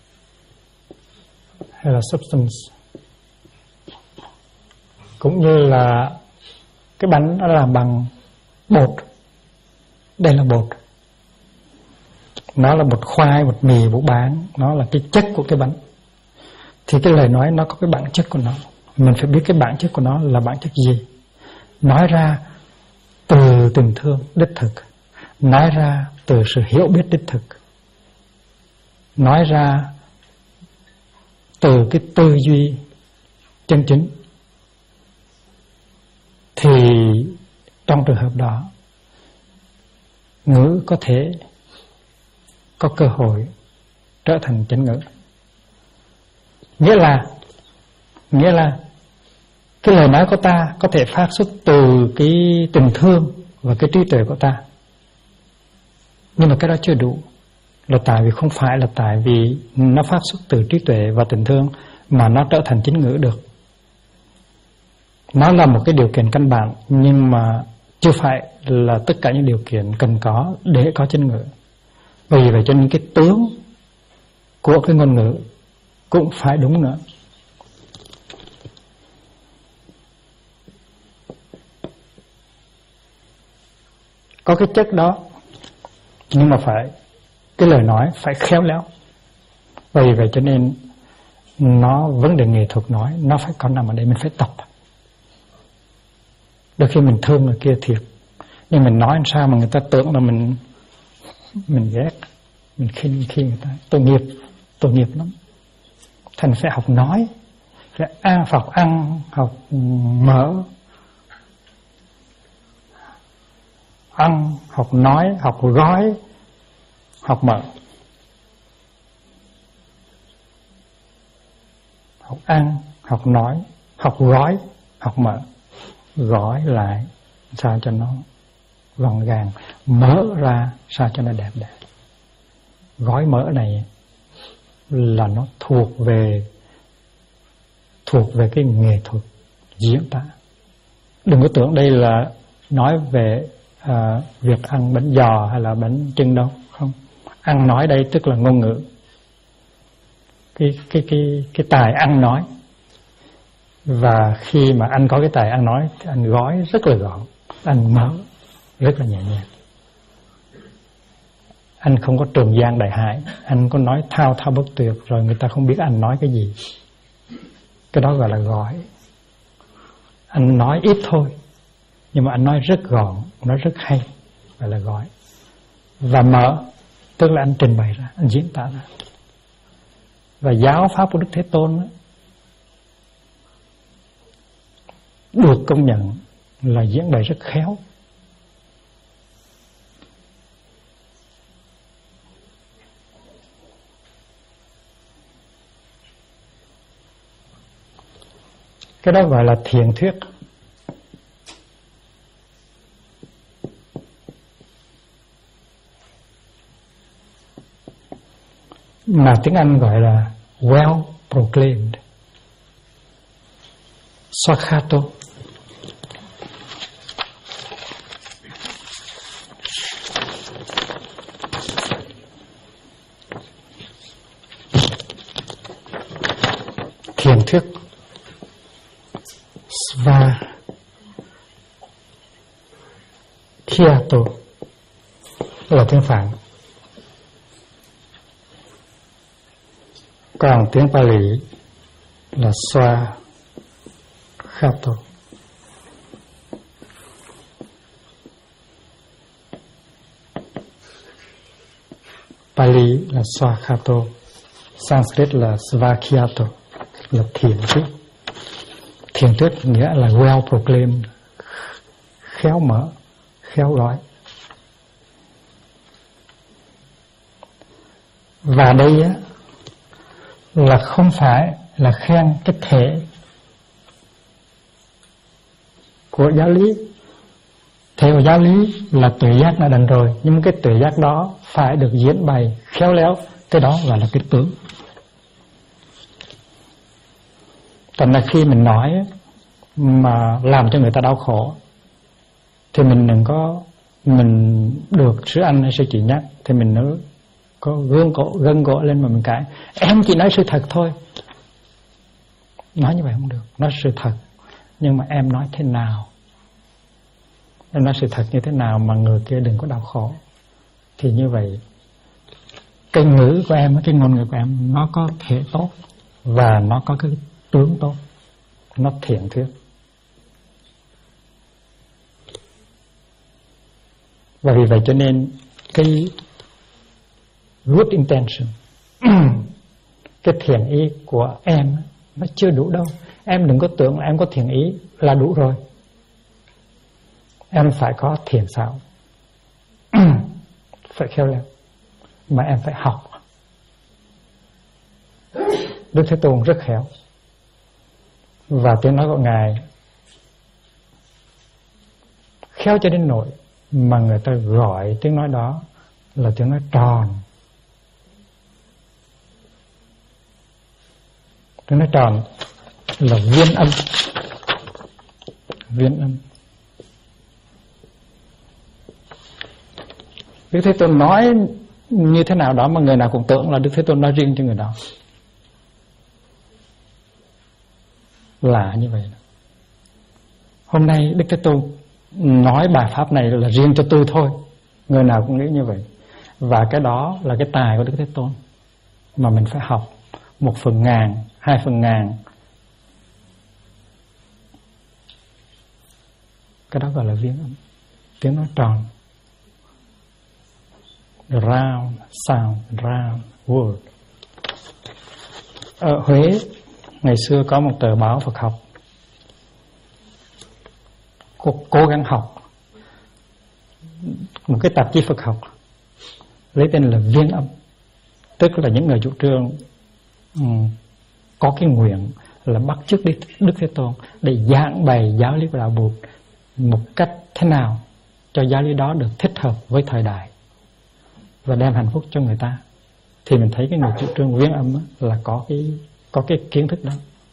hay là substance, cũng như là cái bánh nó làm bằng bột. Đây là bột, nó là bột khoai, bột mì, bột bán, nó là cái chất của cái bánh. Thì cái lời nói nó có cái bản chất của nó. Mình phải biết cái bản chất của nó là bản chất gì. Nói ra từ tình thương đích thực, nói ra từ sự hiểu biết đích thực, nói ra từ cái tư duy chân chính, thì trong trường hợp đó ngữ có thể có cơ hội trở thành chánh ngữ. Nghĩa là cái lời nói của ta có thể phát xuất từ cái tình thương và cái trí tuệ của ta. Nhưng mà cái đó chưa đủ, là tại vì không phải là tại vì nó phát xuất từ trí tuệ và tình thương mà nó trở thành chính ngữ được. Nó là một cái điều kiện căn bản, nhưng mà chưa phải là tất cả những điều kiện cần có để có chính ngữ. Vì vậy cho nên cái tướng của cái ngôn ngữ cũng phải đúng nữa. Có cái chất đó, nhưng mà cái lời nói phải khéo léo. Vì vậy cho nên nó vấn đề nghệ thuật nói nó phải có nằm ở đây, mình phải tập. Đôi khi mình thương người kia thiệt, nhưng mình nói làm sao mà người ta tưởng là mình ghét, mình khinh người ta. Tội nghiệp lắm. Thành phải học nói, phải học ăn, học mở, ăn, học nói, học gói, học mở. Học ăn, học nói, học gói, học mở. Gói lại sao cho nó gọn gàng, mở ra sao cho nó đẹp đẽ. Gói mở này là nó thuộc về cái nghệ thuật diễn tả. Đừng có tưởng đây là nói về việc ăn bánh giò hay là bánh chưng đâu, không. Ăn nói đây tức là ngôn ngữ, cái tài ăn nói. Và khi mà anh có cái tài ăn nói thì anh gói rất là gọn, anh mở rất là nhẹ nhàng. Anh không có trường giang đại hải, anh có nói thao thao bất tuyệt rồi người ta không biết anh nói cái gì. Cái đó gọi là gói. Anh nói ít thôi, nhưng mà anh nói rất gọn, nói rất hay, gọi là gói. Và mở tức là anh trình bày ra, anh diễn tả ra. Và giáo pháp của Đức Thế Tôn đó, được công nhận là diễn bày rất khéo. Cái đó gọi là thiền thuyết. Mà tiếng Anh gọi là well proclaimed, Swakhato. Thiền thuyết Swakhato là tiếng Phạn. Còn tiếng Pali là Swakhato. Pali là Swakhato, Sanskrit là svakyato, là thiền thuyết. Thiền thuyết nghĩa là well proclaimed, khéo mở, khéo gọi. Và đây á, là không phải là khen cái thể của giáo lý. Thể của giáo lý là tuệ giác đã đành rồi, nhưng cái tuệ giác đó phải được diễn bày khéo léo, cái đó gọi là cái tướng. Còn là khi mình nói mà làm cho người ta đau khổ thì mình đừng có, mình được sư anh hay sư chị nhắc thì mình nữa có gân gỗ lên mà mình cãi, em chỉ nói sự thật thôi. Nói như vậy không được, nói sự thật, nhưng mà em nói thế nào, em nói sự thật như thế nào mà người kia đừng có đau khổ. Thì như vậy cái ngữ của em, cái ngôn ngữ của em nó có thể tốt và nó có cái tướng tốt, nó thiện thuyết. Và vì vậy cho nên cái good intention cái thiện ý của em nó chưa đủ đâu. Em đừng có tưởng là em có thiện ý là đủ rồi. Em phải có thiện xảo phải khéo léo, mà em phải học. Đức Thế Tôn rất khéo, và tiếng nói của Ngài khéo cho đến nỗi mà người ta gọi tiếng nói đó là tiếng nói tròn. Tiếng nói tròn là viên âm. Viên âm. Đức Thế Tôn nói như thế nào đó mà người nào cũng tưởng là Đức Thế Tôn nói riêng cho người đó. Là như vậy. Hôm nay Đức Thế Tôn nói bài pháp này là riêng cho tôi thôi. Người nào cũng nghĩ như vậy. Và cái đó là cái tài của Đức Thế Tôn mà mình phải học 1/1000, 2/1000. Cái đó gọi là viên âm, tiếng nói tròn. Round sound, round word. Ở Huế ngày xưa có một tờ báo Phật học. Cố gắng học một cái tạp chí Phật học lấy tên là Viên Âm, tức là những người chủ trương có cái nguyện là bắt chước Đức Thế Tôn để giảng bày giáo lý của đạo Bụt một cách thế nào cho giáo lý đó được thích hợp với thời đại và đem hạnh phúc cho người ta. Thì mình thấy cái người chủ trương Viên Âm là có cái kiến thức đó.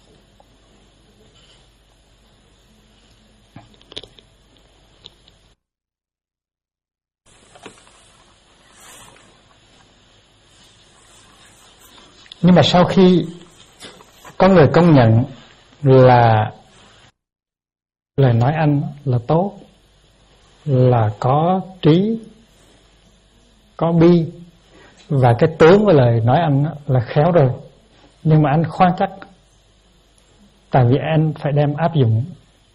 Nhưng mà sau khi có người công nhận là lời nói anh là tốt, là có trí, có bi, và cái tướng của lời nói anh là khéo rồi, nhưng mà anh khoan chắc, tại vì anh phải đem áp dụng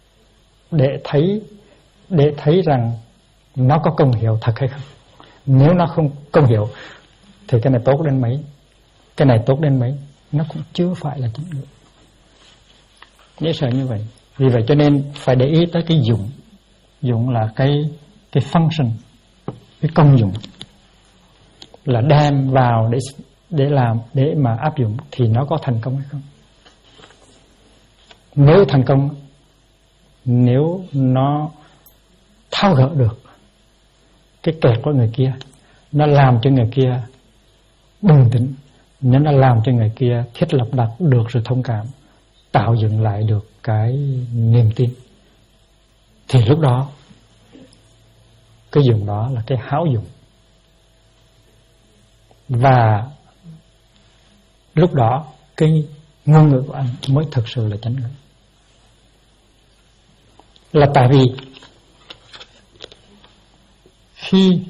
để thấy rằng nó có công hiệu thật hay không. Nếu nó không công hiệu thì cái này tốt đến mấy, cái này tốt đến mấy, nó cũng chưa phải là chính được. Dễ sợ như vậy. Vì vậy cho nên phải để ý tới cái dụng. Dụng là cái function, cái công dụng, là đem vào để làm, để mà áp dụng thì nó có thành công hay không. Nếu thành công, nếu nó tháo gỡ được cái kẹt của người kia, nó làm cho người kia bừng tỉnh, nếu nó làm cho người kia thiết lập được sự thông cảm, tạo dựng lại được cái niềm tin, thì lúc đó cái dụng đó là cái hảo dụng. Và lúc đó cái ngôn ngữ của anh mới thực sự là chánh ngữ. Là tại vì khi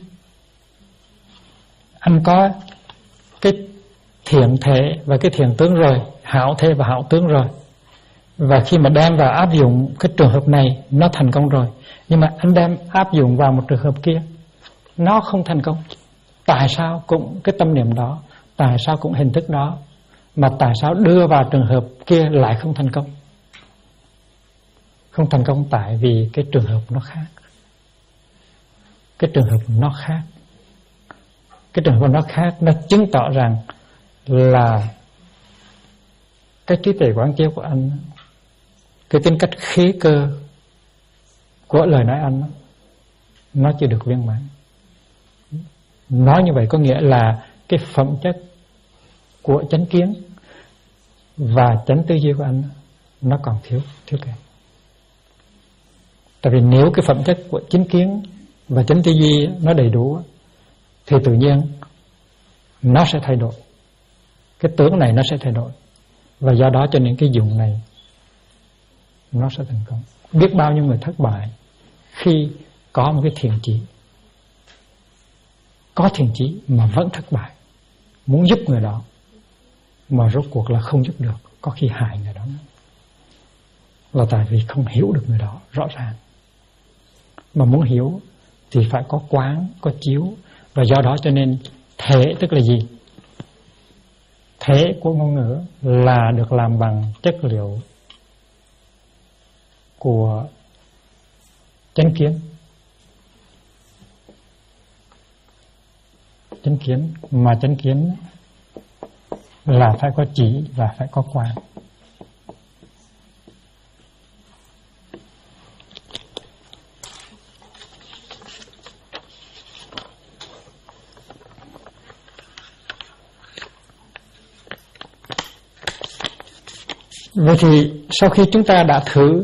anh có cái thiện thể và cái thiện tướng rồi, hảo thể và hảo tướng rồi, và khi mà đem vào áp dụng cái trường hợp này nó thành công rồi, nhưng mà anh đem áp dụng vào một trường hợp kia nó không thành công. Tại sao cũng cái tâm niệm đó, tại sao cũng hình thức đó Mà tại sao đưa vào trường hợp kia lại không thành công? Không thành công tại vì cái trường hợp nó khác. Cái trường hợp nó khác. Cái trường hợp nó khác, nó chứng tỏ rằng là cái trí tuệ quán chiếu của anh, cái tính cách khế cơ của lời nói anh, nó chưa được viên mãn. Nói như vậy có nghĩa là cái phẩm chất của chánh kiến và chánh tư duy của anh nó còn thiếu kém. Tại vì nếu cái phẩm chất của chánh kiến và chánh tư duy nó đầy đủ thì tự nhiên nó sẽ thay đổi. Cái tướng này nó sẽ thay đổi. Và do đó cho nên cái dụng này nó sẽ thành công. Biết bao nhiêu người thất bại khi có một cái thiện chí, có thiện chí mà vẫn thất bại, muốn giúp người đó mà rốt cuộc là không giúp được, có khi hại người đó, là tại vì không hiểu được người đó rõ ràng. Mà muốn hiểu thì phải có quán, có chiếu. Và do đó cho nên thể tức là gì? Thể của ngôn ngữ là được làm bằng chất liệu của chánh kiến. Chánh kiến, mà chánh kiến là phải có chỉ và phải có quán. Vậy thì sau khi chúng ta đã thử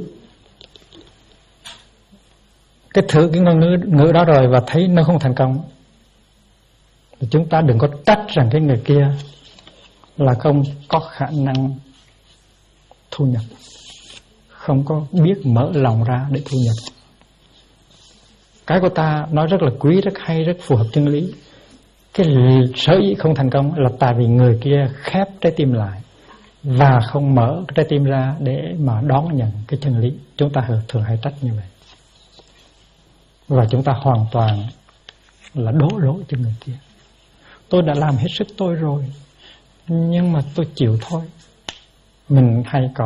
cái ngôn ngữ đó rồi và thấy nó không thành công, thì chúng ta đừng có trách rằng cái người kia là không có khả năng thu nhập, không có biết mở lòng ra để thu nhập. Cái của ta nói rất là quý, rất hay, rất phù hợp chân lý. Cái sở dĩ không thành công là tại vì người kia khép trái tim lại và không mở trái tim ra để mà đón nhận cái chân lý. Chúng ta thường hay trách như vậy. Và chúng ta hoàn toàn là đổ lỗi cho người kia. Tôi đã làm hết sức tôi rồi, nhưng mà tôi chịu thôi. Mình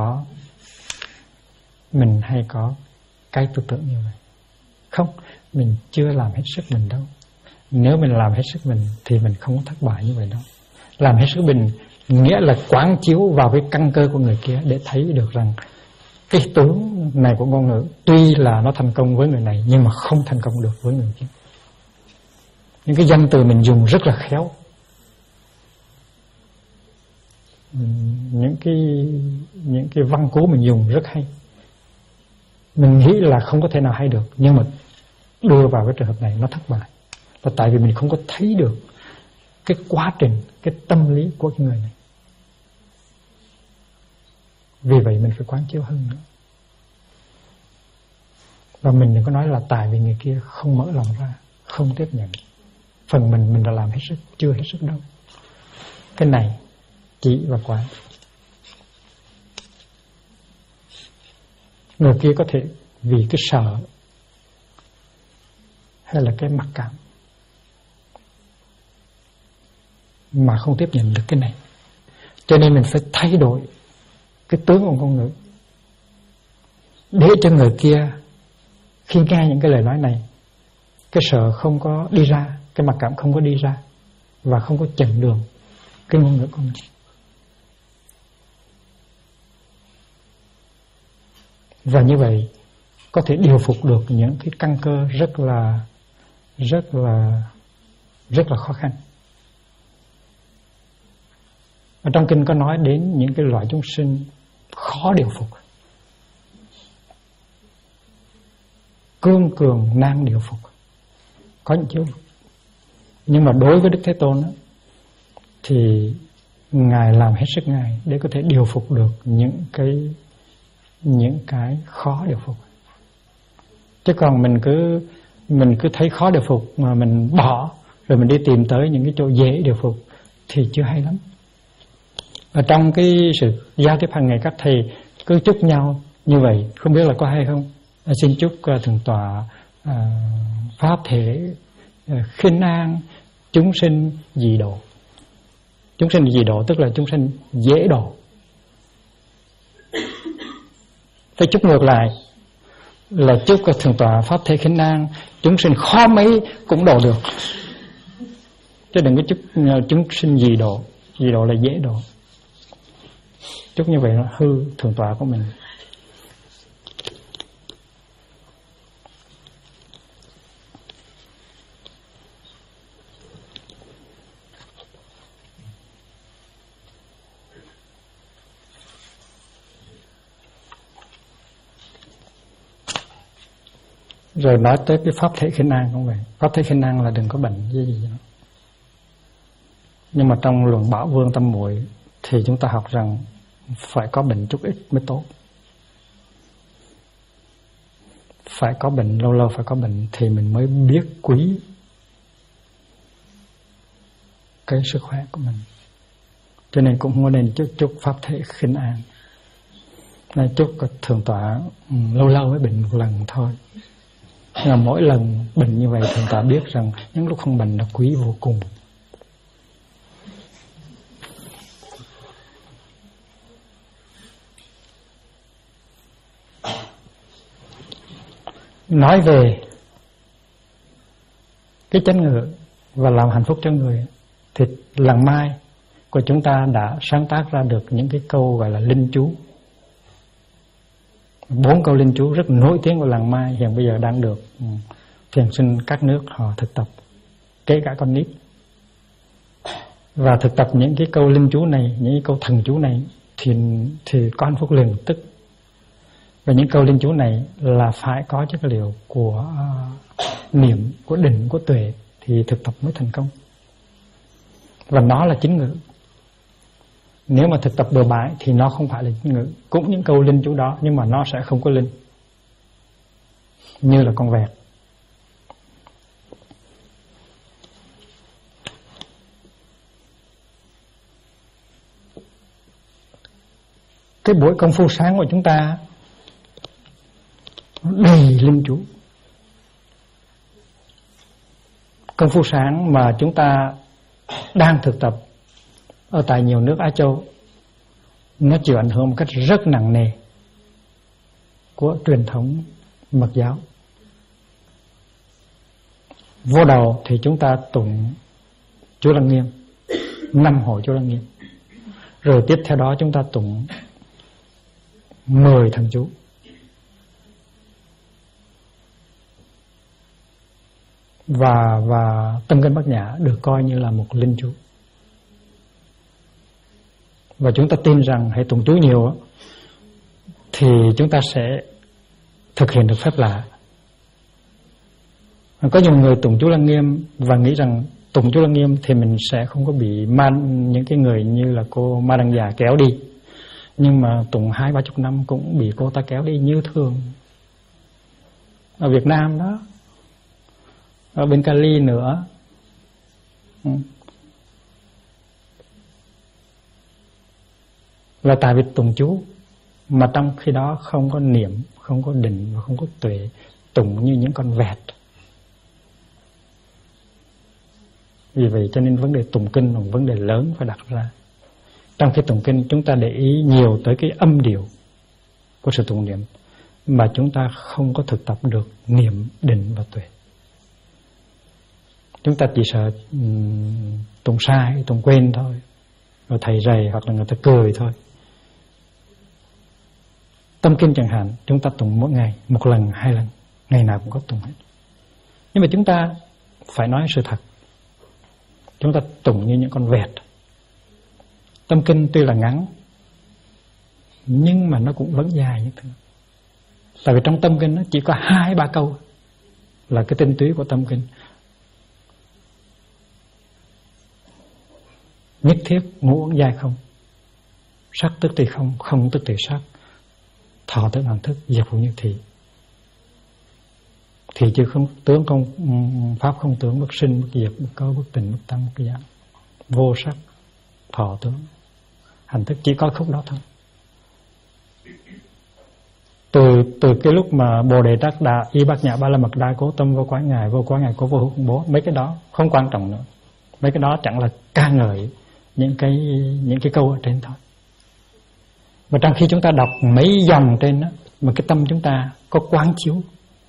hay có cái tư tưởng như vậy. Không, mình chưa làm hết sức mình đâu. Nếu mình làm hết sức mình thì mình không có thất bại như vậy đâu. Làm hết sức mình nghĩa là quán chiếu vào cái căn cơ của người kia để thấy được rằng cái tướng này của ngôn ngữ tuy là nó thành công với người này nhưng mà không thành công được với người kia. Những cái danh từ mình dùng rất là khéo, những cái văn cú mình dùng rất hay. Mình nghĩ là không có thể nào hay được, nhưng mà đưa vào cái trường hợp này nó thất bại là tại vì mình không có thấy được cái quá trình, cái tâm lý của cái người này. Vì vậy mình phải quán chiếu hơn nữa. Và mình đừng có nói là tại vì người kia không mở lòng ra, không tiếp nhận. Phần mình đã làm hết sức, chưa hết sức đâu. Cái này chỉ và quán. Người kia có thể vì cái sợ hay là cái mặc cảm mà không tiếp nhận được cái này. Cho nên mình phải thay đổi cái tướng của ngôn ngữ để cho người kia khi nghe những cái lời nói này, cái sợ không có đi ra, cái mặc cảm không có đi ra và không có chặn đường cái ngôn ngữ của mình. Và như vậy có thể điều phục được những cái căn cơ rất là khó khăn. Ở trong kinh có nói đến những cái loại chúng sinh khó điều phục, cương cường nan điều phục, có những chiếu. Nhưng mà đối với Đức Thế Tôn đó, thì Ngài làm hết sức Ngài để có thể điều phục được những cái khó điều phục. Chứ còn mình cứ thấy khó điều phục mà mình bỏ rồi mình đi tìm tới những cái chỗ dễ điều phục thì chưa hay lắm. Ở trong cái sự giao tiếp hàng ngày các thầy cứ chúc nhau như vậy, không biết là có hay không. Xin chúc Thượng Tọa pháp thể khinh an chúng sinh dị độ. Chúng sinh gì độ tức là chúng sinh dễ độ. Phải chúc ngược lại là chúc của Thượng Tọa Pháp Thể Khinh An, chúng sinh khó mấy cũng độ được, chứ đừng có chúc chúng sinh gì độ. Gì độ là dễ độ. Chúc như vậy là hư Thượng Tọa của mình. Rồi nói tới cái Pháp Thể Khinh An cũng vậy. Pháp Thể Khinh An là đừng có bệnh với gì đó. Nhưng mà trong luận Bảo Vương Tâm Muội thì chúng ta học rằng phải có bệnh chút ít mới tốt. Phải có bệnh, lâu lâu phải có bệnh thì mình mới biết quý cái sức khỏe của mình. Cho nên cũng không nên chúc Pháp Thể Khinh An. Nên chúc Thượng Tọa lâu lâu mới bệnh một lần thôi. Nhưng mà mỗi lần bệnh như vậy Thượng Tọa biết rằng những lúc không bệnh là quý vô cùng. Nói về cái chánh ngữ và làm hạnh phúc cho người thì lần mai của chúng ta đã sáng tác ra được những cái câu gọi là linh chú. 4 câu linh chú rất nổi tiếng của làng Mai hiện bây giờ đang được thiền sinh các nước họ thực tập, kể cả con nít. Và thực tập những cái câu linh chú này, những cái câu thần chú này thì có hạnh phúc liền tức. Và những câu linh chú này là phải có chất liệu của niệm, của định, của tuệ thì thực tập mới thành công. Và nó là chính ngữ. Nếu mà thực tập bừa bãi thì nó không phải là chính ngữ. Cũng những câu linh chú đó nhưng mà nó sẽ không có linh, như là con vẹt. Cái buổi công phu sáng của chúng ta đầy linh chú. Công phu sáng mà chúng ta đang thực tập ở tại nhiều nước Á Châu, nó chịu ảnh hưởng một cách rất nặng nề của truyền thống Mật giáo. Vô đầu thì chúng ta tụng Chú Lăng Nghiêm, 5 hội Chú Lăng Nghiêm. Rồi tiếp theo đó chúng ta tụng 10 thần chú. Và Tâm Kinh Bát Nhã được coi như là một linh chú. Và chúng ta tin rằng hãy tụng chú nhiều thì chúng ta sẽ thực hiện được phép lạ. Có nhiều người tụng chú Lăng Nghiêm và nghĩ rằng tụng chú Lăng Nghiêm thì mình sẽ không có bị những cái người như là cô Ma Đăng Già kéo đi. Nhưng mà tụng 20-30 năm cũng bị cô ta kéo đi như thường. Ở Việt Nam đó, ở bên Cali nữa. Là tại vì tụng chú mà trong khi đó không có niệm, không có định và không có tuệ, tụng như những con vẹt. Vì vậy cho nên vấn đề tụng kinh là một vấn đề lớn phải đặt ra. Trong khi tụng kinh chúng ta để ý nhiều tới cái âm điệu của sự tụng niệm mà chúng ta không có thực tập được niệm, định và tuệ. Chúng ta chỉ sợ tụng sai, tụng quên thôi, rồi thầy rầy hoặc là người ta cười thôi. Tâm kinh chẳng hạn, chúng ta tụng mỗi ngày 1 lần, 2 lần, ngày nào cũng có tụng hết. Nhưng mà chúng ta phải nói sự thật, chúng ta tụng như những con vẹt. Tâm kinh tuy là ngắn nhưng mà nó cũng vẫn dài như thế. Tại vì trong tâm kinh nó chỉ có 2-3 câu là cái tinh túy của tâm kinh. Nhất thiết ngũ uẩn giai không, sắc tức thì không, không tức thì sắc, thọ tức hành thức, diệt vô như thị. Thì chứ không tướng không, pháp không tướng, bất sinh, bất diệt, bất có, bất tịnh, bất tăng, bất giảm. Vô sắc, thọ tướng, hành thức, chỉ có khúc đó thôi. Từ cái lúc mà Bồ Đề Đắc Đà, Y Bát Nhã Ba La Mật Đa, Cố Tâm, Vô Quái Ngài, Vô Quái Ngài, Cố Vô Hữu Khủng Bố, mấy cái đó không quan trọng nữa. Mấy cái đó chẳng là ca ngợi những cái câu ở trên thôi. Và trong khi chúng ta đọc mấy dòng trên đó, mà cái tâm chúng ta có quán chiếu,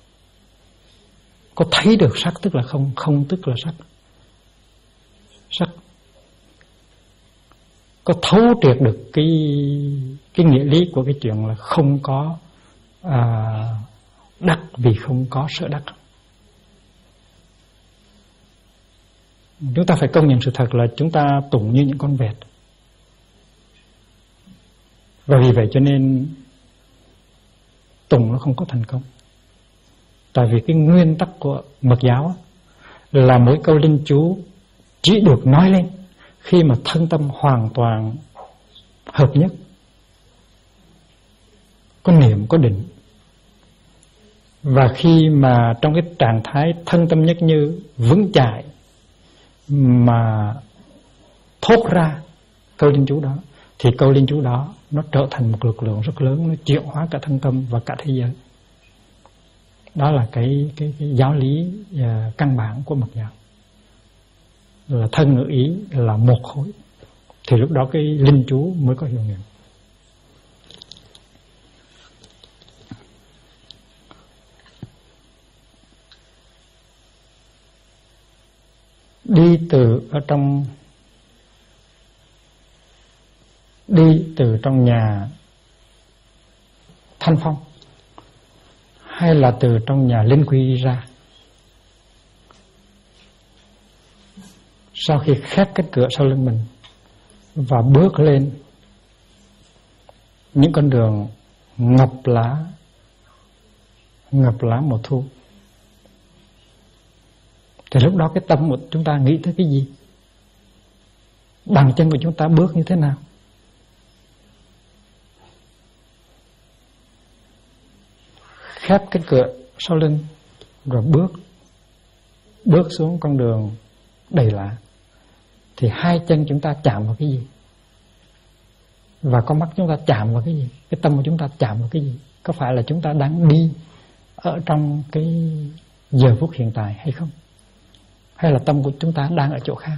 có thấy được sắc tức là không, không tức là sắc, sắc có thấu triệt được cái nghĩa lý của cái chuyện là không có đắc vì không có sở đắc. Chúng ta phải công nhận sự thật là chúng ta tụng như những con vẹt. Và vì vậy cho nên tụng nó không có thành công. Tại vì cái nguyên tắc của Mật giáo là mỗi câu linh chú chỉ được nói lên khi mà thân tâm hoàn toàn hợp nhất, có niệm, có định. Và khi mà trong cái trạng thái thân tâm nhất như vững chãi mà thốt ra câu linh chú đó, thì câu linh chú đó nó trở thành một lực lượng rất lớn, nó chuyển hóa cả thân tâm và cả thế giới. Đó là cái giáo lý căn bản của Mật giáo, là thân ngữ ý là một khối, thì lúc đó cái linh chú mới có hiệu nghiệm. Đi từ trong nhà Thanh Phong hay là từ trong nhà Linh Quy ra, sau khi khép cánh cửa sau lưng mình và bước lên những con đường ngập lá mùa thu, thì lúc đó cái tâm của chúng ta nghĩ tới cái gì? Bàn chân của chúng ta bước như thế nào? Khép cánh cửa sau lưng rồi bước xuống con đường đầy lá, thì hai chân chúng ta chạm vào cái gì? Và con mắt chúng ta chạm vào cái gì? Cái tâm của chúng ta chạm vào cái gì? Có phải là chúng ta đang đi ở trong cái giờ phút hiện tại hay không? Hay là tâm của chúng ta đang ở chỗ khác?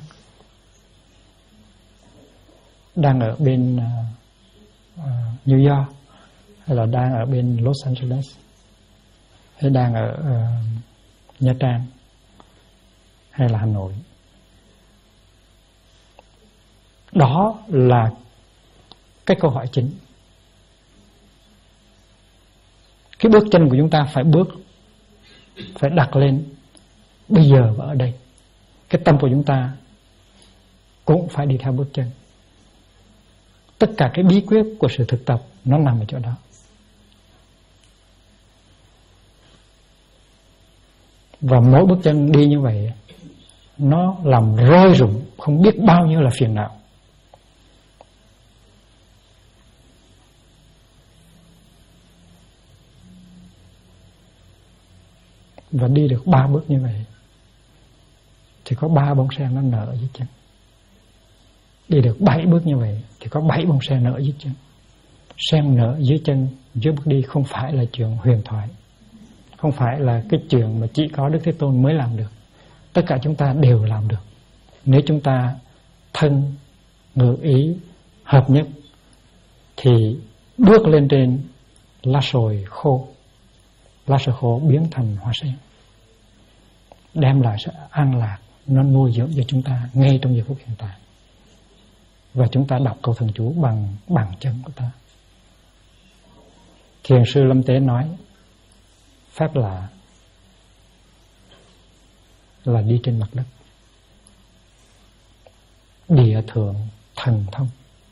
Đang ở bên New York, hay là đang ở bên Los Angeles, hay đang ở Nha Trang, hay là Hà Nội? Đó là cái câu hỏi chính. Cái bước chân của chúng ta phải đặt lên bây giờ và ở đây. Cái tâm của chúng ta cũng phải đi theo bước chân. Tất cả cái bí quyết của sự thực tập nó nằm ở chỗ đó. Và mỗi bước chân đi như vậy, nó làm rơi rụng không biết bao nhiêu là phiền não. Và đi được 3 bước như vậy thì có 3 bông sen nó nở ở dưới chân. Đi được 7 bước như vậy thì có 7 bông sen nở dưới chân. Sen nở dưới chân dưới bước đi không phải là chuyện huyền thoại, không phải là cái chuyện mà chỉ có Đức Thế Tôn mới làm được. Tất cả chúng ta đều làm được, nếu chúng ta thân ngữ ý hợp nhất thì bước lên trên lá sồi khô. Lá sồi khô biến thành hoa sen, đem lại sự an lạc, nó nuôi dưỡng cho chúng ta ngay trong giờ phút hiện tại. Và chúng ta đọc câu thần chú bằng bàn chân của ta. Thiền sư Lâm Tế nói phép lạ là đi trên mặt đất. Địa thượng thần thông.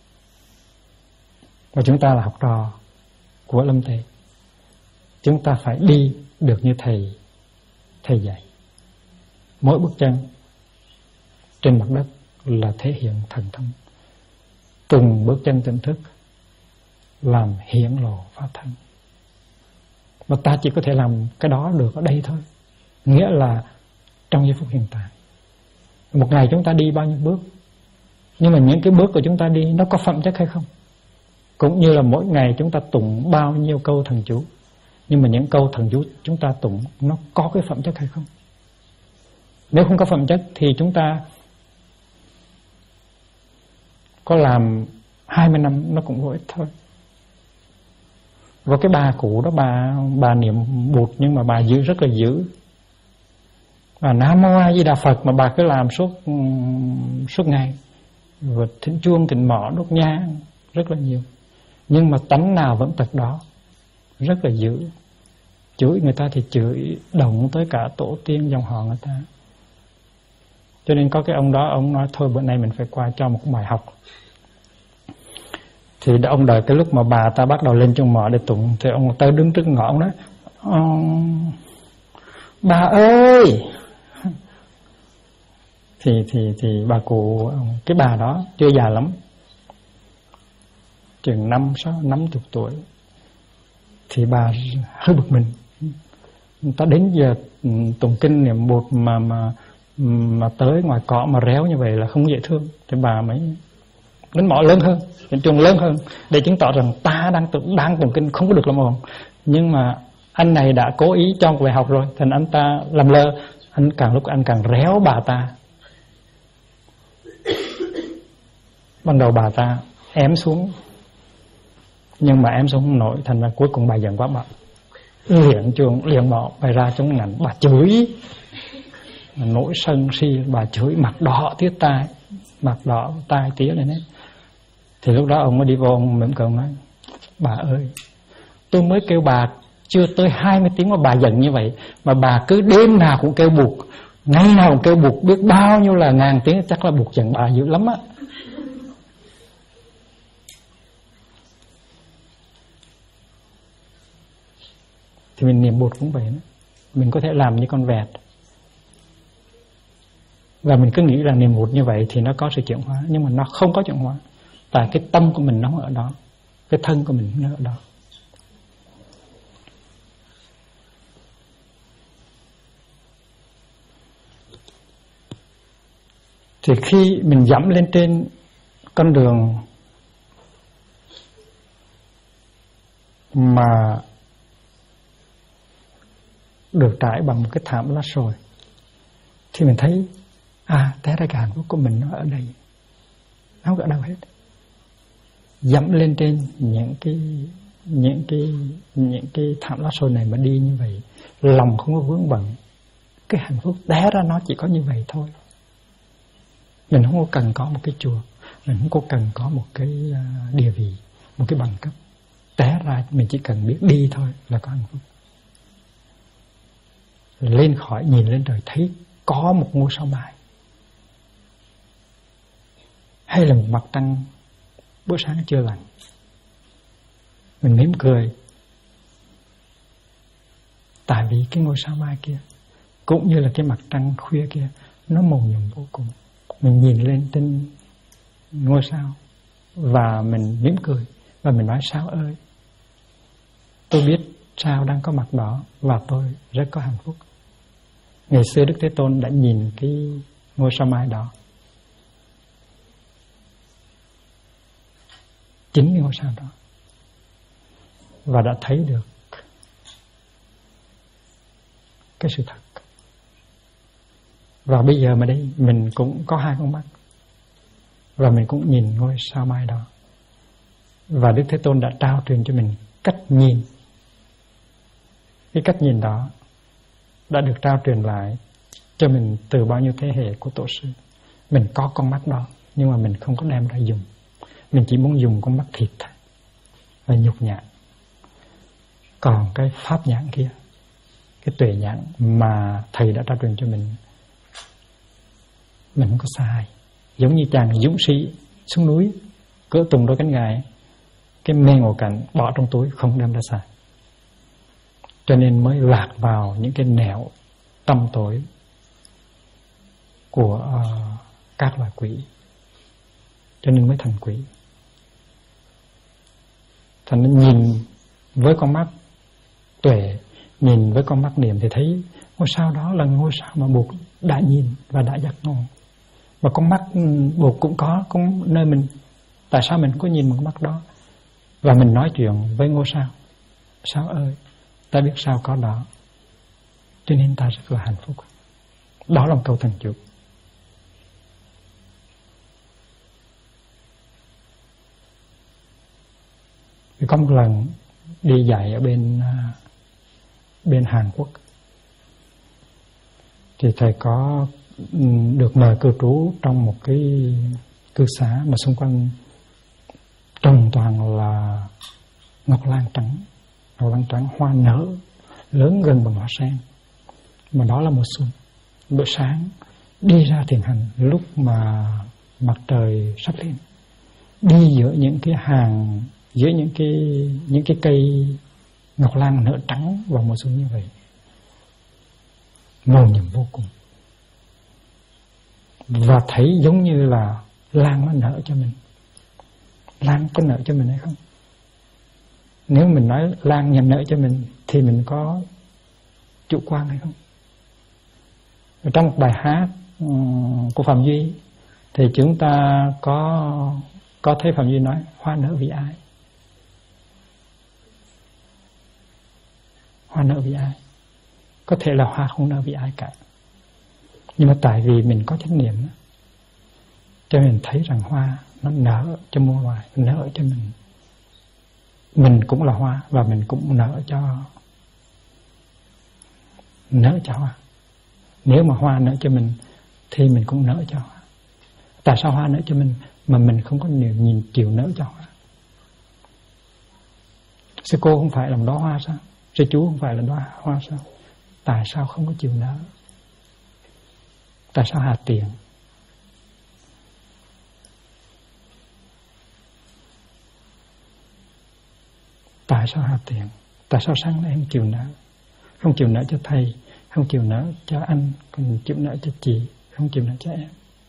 Và chúng ta là học trò của Lâm Tế, chúng ta phải đi được như thầy dạy. Mỗi bước chân trên mặt đất là thể hiện thần thông. Từng bước chân tỉnh thức làm hiển lộ pháp thân. Và ta chỉ có thể làm cái đó được ở đây thôi, nghĩa là trong giây phút hiện tại. Một ngày chúng ta đi bao nhiêu bước, nhưng mà những cái bước của chúng ta đi nó có phẩm chất hay không? Cũng như là mỗi ngày chúng ta tụng bao nhiêu câu thần chú, nhưng mà những câu thần chú chúng ta tụng nó có cái phẩm chất hay không? Nếu không có phẩm chất thì chúng ta có làm 20 năm nó cũng vô ích thôi. Và cái bà cũ đó bà niệm Bụt nhưng mà bà giữ rất là dữ. Và Nam Mô A Di Đà Phật mà bà cứ làm suốt ngày. Và thỉnh chuông, thỉnh mõ, đốt nhang rất là nhiều. Nhưng mà tánh nào vẫn tật đó, rất là dữ. Chửi người ta thì chửi động tới cả tổ tiên dòng họ người ta. Cho nên có cái ông đó, ông nói thôi bữa nay mình phải qua cho một bài học. Thì ông đợi cái lúc mà bà ta bắt đầu lên chuông mõ để tụng, thì ông tới đứng trước ngõ ông nói: bà ơi. Thì bà cụ, cái bà đó chưa già lắm, chừng 50 tuổi. Thì bà hơi bực mình. Người ta đến giờ tụng kinh niệm Bụt mà tới ngoài cỏ mà réo như vậy là không dễ thương. Thì bà mới đánh mõ lớn hơn, đánh chuông lớn hơn để chứng tỏ rằng ta đang tụng kinh không có được làm ồn. Nhưng mà anh này đã cố ý cho một bài học rồi, thành anh ta làm lơ. Anh lúc anh càng réo bà ta. Ban đầu bà ta ém xuống, nhưng mà ém xuống không nổi, thành ra cuối cùng bà giận quá, bà liền chuông liền mõ bay ra chống ngành. Bà chửi nỗi sân si, bà chửi mặt đỏ tía tai, mặt đỏ tai tía lên hết. Thì lúc đó ông mới đi vô, ông mỉm cười nói: bà ơi, tôi mới kêu bà chưa tới 20 tiếng mà bà giận như vậy, mà bà cứ đêm nào cũng kêu Bụt, ngày nào cũng kêu Bụt, biết bao nhiêu là ngàn tiếng, chắc là Bụt giận bà dữ lắm á. Thì mình niệm Bụt cũng vậy đó. Mình có thể làm như con vẹt, và mình cứ nghĩ là niệm Bụt như vậy thì nó có sự chuyển hóa, nhưng mà nó không có chuyển hóa. Tại cái tâm của mình nó ở đó, cái thân của mình nó ở đó. Thì khi mình dẫm lên trên con đường mà được trải bằng một cái thảm lá sồi, thì mình thấy té ra cái hạnh phúc của mình nó ở đây, nó không ở đâu hết. Dẫm lên trên những cái thảm lá sồi này mà đi như vậy, lòng không có vướng bận, cái hạnh phúc té ra nó chỉ có như vậy thôi. Mình không có cần có một cái chùa, mình không có cần có một cái địa vị, một cái bằng cấp. Té ra mình chỉ cần biết đi thôi là có hạnh phúc. Lên khỏi, nhìn lên trời thấy có một ngôi sao mai, hay là một mặt trăng bữa sáng chưa lặn, mình mỉm cười. Tại vì cái ngôi sao mai kia cũng như là cái mặt trăng khuya kia, nó màu nhiệm vô cùng. Mình nhìn lên trên ngôi sao và mình mỉm cười, và mình nói: sao ơi, tôi biết sao đang có mặt đó và tôi rất có hạnh phúc. Ngày xưa Đức Thế Tôn đã nhìn cái ngôi sao mai đó, chính cái ngôi sao đó, và đã thấy được cái sự thật. Và bây giờ mà đây mình cũng có hai con mắt, và mình cũng nhìn ngôi sao mai đó, và Đức Thế Tôn đã trao truyền cho mình cách nhìn. Cái cách nhìn đó đã được trao truyền lại cho mình từ bao nhiêu thế hệ của tổ sư. Mình có con mắt đó, nhưng mà mình không có đem ra dùng. Mình chỉ muốn dùng con mắt thịt và nhục nhãn. Còn cái pháp nhãn kia, cái tuệ nhãn mà thầy đã trao truyền cho mình không có sai. Giống như chàng dũng sĩ xuống núi cỡ tùng đôi cánh gài, cái mê ngộ cảnh bỏ trong túi, không đem ra xài. Cho nên mới lạc vào những cái nẻo tăm tối của các loài quỷ, cho nên mới thành quỷ. Thành nên nhìn với con mắt tuệ, nhìn với con mắt niệm thì thấy ngôi sao đó là ngôi sao mà Bụt đã nhìn và đã giác ngộ. Mà con mắt Bụt cũng có nơi mình. Tại sao mình có nhìn một con mắt đó? Và mình nói chuyện với ngôi sao: sao ơi, ta biết sao có đó, cho nên ta rất là hạnh phúc. Đó là một câu thần chú. Thì có một lần đi dạy ở bên Hàn Quốc, thì thầy có được mời cư trú trong một cái cư xá mà xung quanh trồng toàn là ngọc lan trắng hoa nở lớn gần bằng hoa sen. Mà đó là mùa xuân. Bữa sáng đi ra thiền hành lúc mà mặt trời sắp lên, đi giữa những cái hàng, giữa những cái cây ngọc lan nở trắng vào mùa xuân như vậy, màu nhiệm vô cùng. Và thấy giống như là lan nó nở cho mình. Lan có nở cho mình hay không? Nếu mình nói lan nhằm nở cho mình thì mình có chủ quan hay không? Ở trong một bài hát của Phạm Duy thì chúng ta có thấy Phạm Duy nói hoa nở vì ai? Hoa nở vì ai? Có thể là hoa không nở vì ai cả, nhưng mà tại vì mình có chánh niệm, cho nên thấy rằng hoa nó nở cho muôn loài, nở cho mình. Mình cũng là hoa và mình cũng nở cho hoa. Nếu mà hoa nở cho mình thì mình cũng nở cho hoa. Tại sao hoa nở cho mình mà mình không có nhìn chịu nở cho hoa? Sư cô không phải là đóa hoa sao? Sư chú không phải là đóa hoa sao? Tại sao không có chịu nở? Tại sao hà tiện? Tại sao hà tiện? Tại sao sáng nay không chịu nở? Không chịu nở cho thầy, không chịu nở cho anh, không chịu nở cho chị, không chịu nở cho em.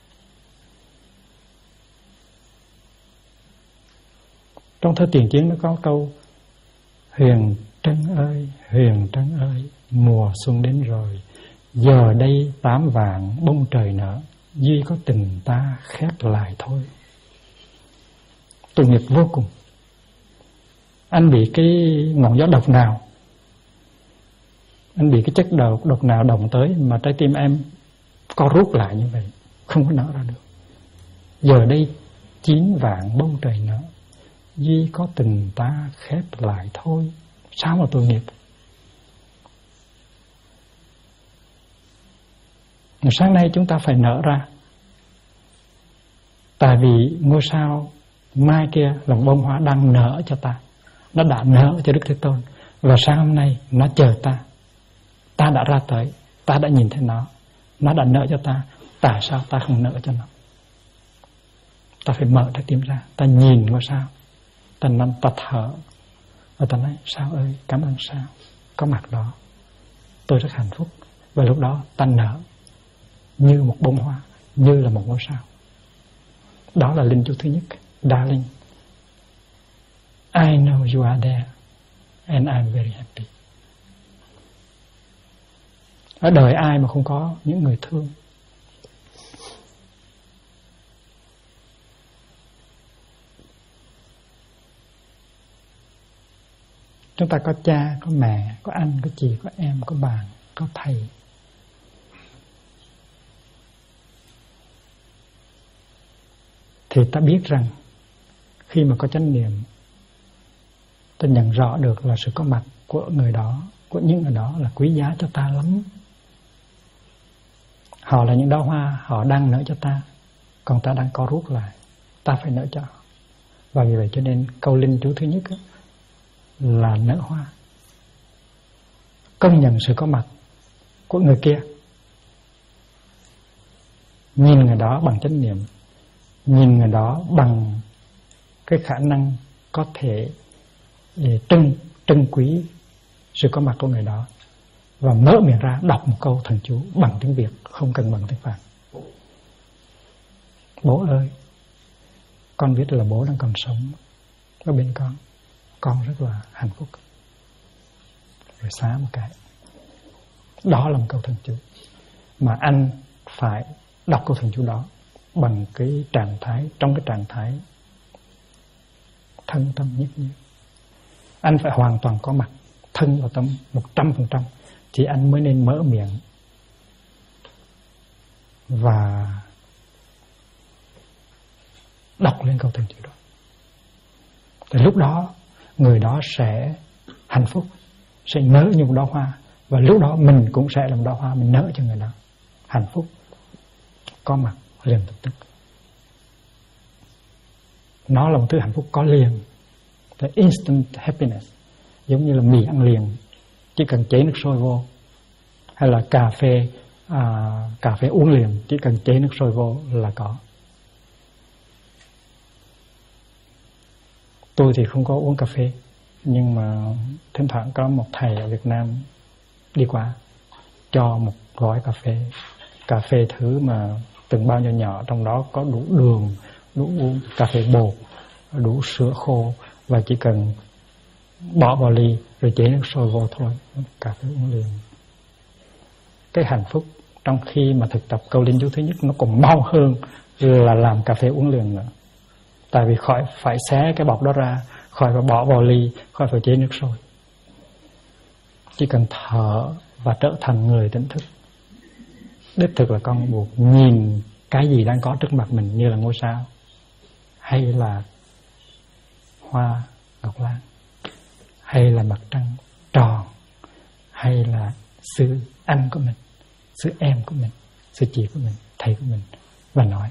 Trong thơ Tiền Chiến nó có câu: Huyền Trân ơi, mùa xuân đến rồi, giờ đây 8 vạn bông trời nở, duy có tình ta khép lại thôi. Tội nghiệp vô cùng. Anh bị cái ngọn gió độc nào, anh bị cái chất độc nào động tới mà trái tim em co rút lại như vậy, không có nở ra được. Giờ đây 9 vạn bông trời nở, duy có tình ta khép lại thôi. Sao mà tội nghiệp? Mà sáng nay chúng ta phải nở ra, tại vì ngôi sao mai kia là bông hoa đang nở cho ta. Nó đã nở cho Đức Thế Tôn, và sáng hôm nay nó chờ ta. Ta đã ra tới, ta đã nhìn thấy nó đã nở cho ta. Tại sao ta không nở cho nó? Ta phải mở trái tim ra, ta nhìn ngôi sao, ta thở, và ta nói: sao ơi, cảm ơn sao có mặt đó, tôi rất hạnh phúc. Và lúc đó ta nở như một bông hoa, như là một ngôi sao. Đó là linh chú thứ nhất. Darling, I know you are there and I'm very happy. Ở đời ai mà không có những người thương? Chúng ta có cha, có mẹ, có anh, có chị, có em, có bạn, có thầy. Thì ta biết rằng khi mà có chánh niệm, ta nhận rõ được là sự có mặt của người đó, của những người đó là quý giá cho ta lắm. Họ là những đóa hoa, họ đang nở cho ta, còn ta đang co rút lại, ta phải nở cho họ. Và vì vậy cho nên câu linh chú thứ nhất là nở hoa, công nhận sự có mặt của người kia. Nhìn người đó bằng chánh niệm, nhìn người đó bằng cái khả năng có thể trân quý sự có mặt của người đó, và mở miệng ra đọc một câu thần chú bằng tiếng Việt, không cần bằng tiếng Phạn. Bố ơi, con biết là bố đang còn sống ở bên con rất là hạnh phúc. Rồi xá một cái. Đó là một câu thần chú mà anh phải đọc câu thần chú đó bằng cái trạng thái, trong cái trạng thái thân tâm nhất nhất. Anh phải hoàn toàn có mặt, thân và tâm 100%, thì anh mới nên mở miệng và đọc lên câu thần chú đó. Thì lúc đó người đó sẽ hạnh phúc, sẽ nở như một đóa hoa. Và lúc đó mình cũng sẽ là một đóa hoa, mình nở cho người đó. Hạnh phúc có mặt liền lập tức. Nó là một thứ hạnh phúc có liền, the instant happiness. Giống như là mì ăn liền, chỉ cần chế nước sôi vô. Hay là cà phê uống liền, chỉ cần chế nước sôi vô là có. Tôi thì không có uống cà phê, nhưng mà thỉnh thoảng có một thầy ở Việt Nam đi qua cho một gói cà phê thứ mà từng bao nhiêu nhỏ, trong đó có đủ đường, đủ cà phê bột, đủ sữa khô, và chỉ cần bỏ vào ly rồi chế nước sôi vô thôi, cà phê uống liền. Cái hạnh phúc trong khi mà thực tập câu linh chú thứ nhất nó còn mau hơn là làm cà phê uống liền nữa. Tại vì khỏi phải xé cái bọc đó ra, khỏi phải bỏ vào ly, khỏi phải chế nước sôi. Chỉ cần thở và trở thành người tỉnh thức. Đích thực là con buộc nhìn cái gì đang có trước mặt mình như là ngôi sao, hay là hoa ngọc lan, hay là mặt trăng tròn, hay là sư anh của mình, sư em của mình, sư chị của mình, thầy của mình, và nói.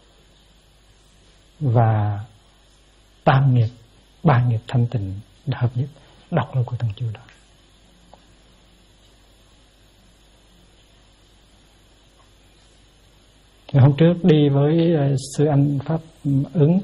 Và tam nghiệp, ba nghiệp thanh tịnh hợp nhất, đọc lời của thằng chú đó. Hôm trước đi với sư anh Pháp Ứng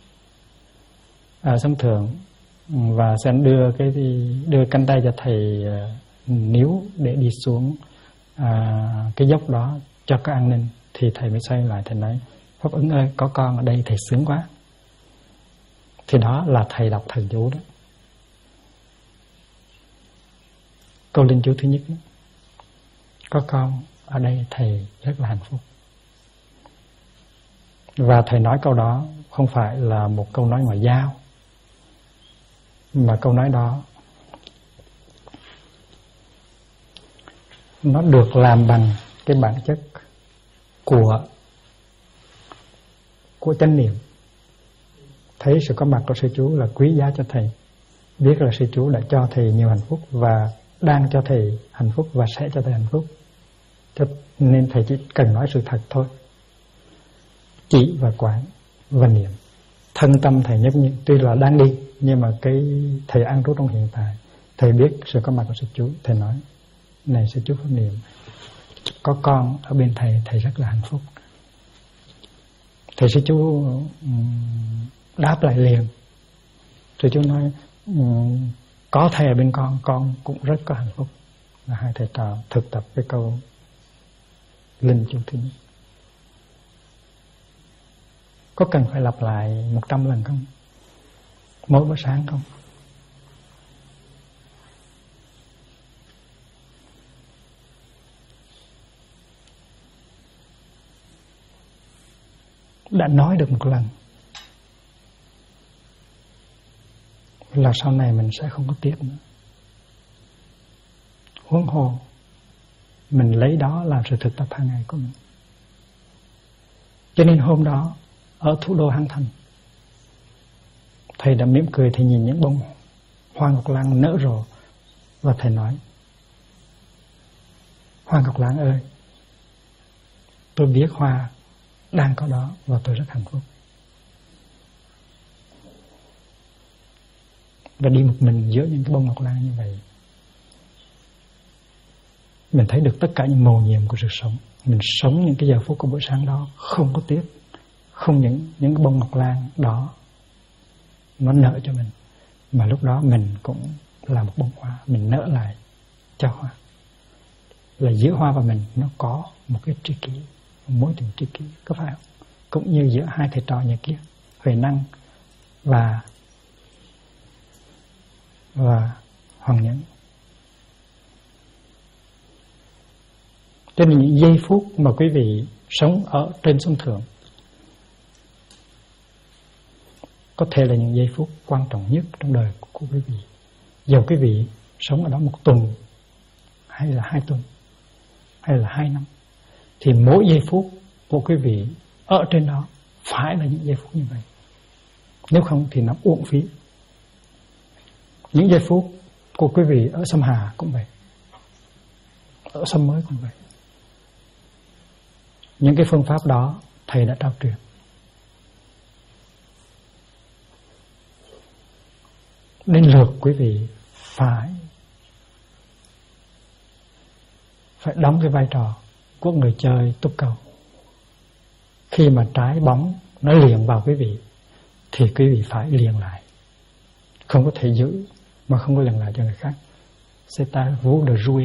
Sông Thượng, và sư anh đưa cánh tay cho thầy níu để đi xuống cái dốc đó cho có an ninh. Thì thầy mới xoay lại, thầy nói: Pháp Ứng ơi, có con ở đây thầy sướng quá. Thì đó là thầy đọc thần chú đó. Câu linh chú thứ nhất đó. Có con ở đây thầy rất là hạnh phúc. Và thầy nói câu đó không phải là một câu nói ngoại giao, mà câu nói đó nó được làm bằng cái bản chất của chánh niệm. Thấy sự có mặt của sư chú là quý giá cho thầy, biết là sư chú đã cho thầy nhiều hạnh phúc và đang cho thầy hạnh phúc và sẽ cho thầy hạnh phúc. Cho nên thầy chỉ cần nói sự thật thôi. Chỉ và quán và niệm. Thân tâm thầy nhấp nhị, tuy là đang đi, nhưng mà cái thầy an trú trong hiện tại. Thầy biết sự có mặt của sư chú. Thầy nói: này sư chú Pháp Niệm, có con ở bên thầy, thầy rất là hạnh phúc. Thầy sư chú đáp lại liền. Sư chú nói: có thầy ở bên con cũng rất có hạnh phúc. Là hai thầy trò thực tập cái câu linh chú thứ nhất. Có cần phải lặp lại 100 lần không? Mỗi buổi sáng không? Đã nói được một lần là sau này mình sẽ không có tiếp nữa. Huống hồ mình lấy đó làm sự thực tập hàng ngày của mình. Cho nên hôm đó ở thủ đô Hán Thành, thầy đã mỉm cười, thầy nhìn những bông hoa ngọc lan nở rộ, và thầy nói: hoa ngọc lan ơi, tôi biết hoa đang có đó và tôi rất hạnh phúc. Và đi một mình giữa những cái bông ngọc lan như vậy, mình thấy được tất cả những mầu nhiệm của sự sống. Mình sống những cái giờ phút của buổi sáng đó không có tiếc. Không những cái bông ngọc lan đó nó nở cho mình, mà lúc đó mình cũng là một bông hoa, mình nở lại cho hoa. Là giữa hoa và mình nó có một cái tri kỷ, một mối tình tri kỷ, có phải không? Cũng như giữa hai thầy trò nhà kia, Huệ Năng và Hoàng Nhẫn. Cho nên những giây phút mà quý vị sống ở trên sông Thượng có thể là những giây phút quan trọng nhất trong đời của quý vị. Dầu quý vị sống ở đó 1 tuần, hay là 2 tuần, hay là 2 năm, thì mỗi giây phút của quý vị ở trên đó phải là những giây phút như vậy. Nếu không thì nó uổng phí. Những giây phút của quý vị ở Sâm Hà cũng vậy, ở Sâm Mới cũng vậy. Những cái phương pháp đó Thầy đã trao truyền. Đến lượt quý vị phải đóng cái vai trò của người chơi túc cầu. Khi mà trái bóng nó liền vào quý vị thì quý vị phải liền lại. Không có thể giữ mà không có liền lại cho người khác. C'est à vous de jouer.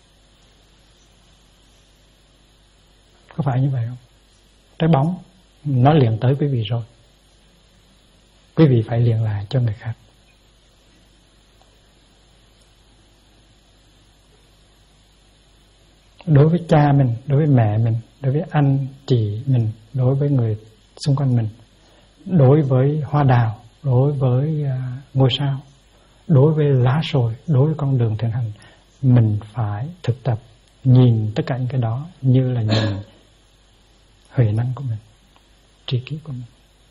Có phải như vậy không? Trái bóng nó liền tới quý vị rồi, quý vị phải liền lại cho người khác. Đối với cha mình, đối với mẹ mình, đối với anh chị mình, đối với người xung quanh mình, đối với hoa đào, đối với ngôi sao, đối với lá sồi, đối với con đường thiền hành, mình phải thực tập nhìn tất cả những cái đó như là nhìn huệ năng của mình, tri kiến của mình.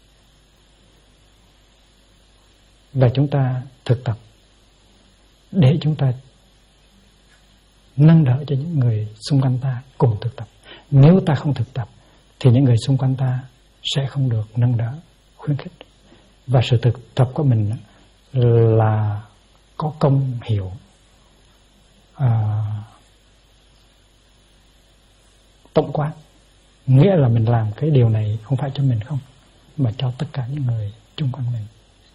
Và chúng ta thực tập để chúng ta nâng đỡ cho những người xung quanh ta cùng thực tập. Nếu ta không thực tập thì những người xung quanh ta sẽ không được nâng đỡ, khuyến khích. Và sự thực tập của mình là có công hiệu tổng quát. Nghĩa là mình làm cái điều này không phải cho mình không, mà cho tất cả những người chung quanh mình.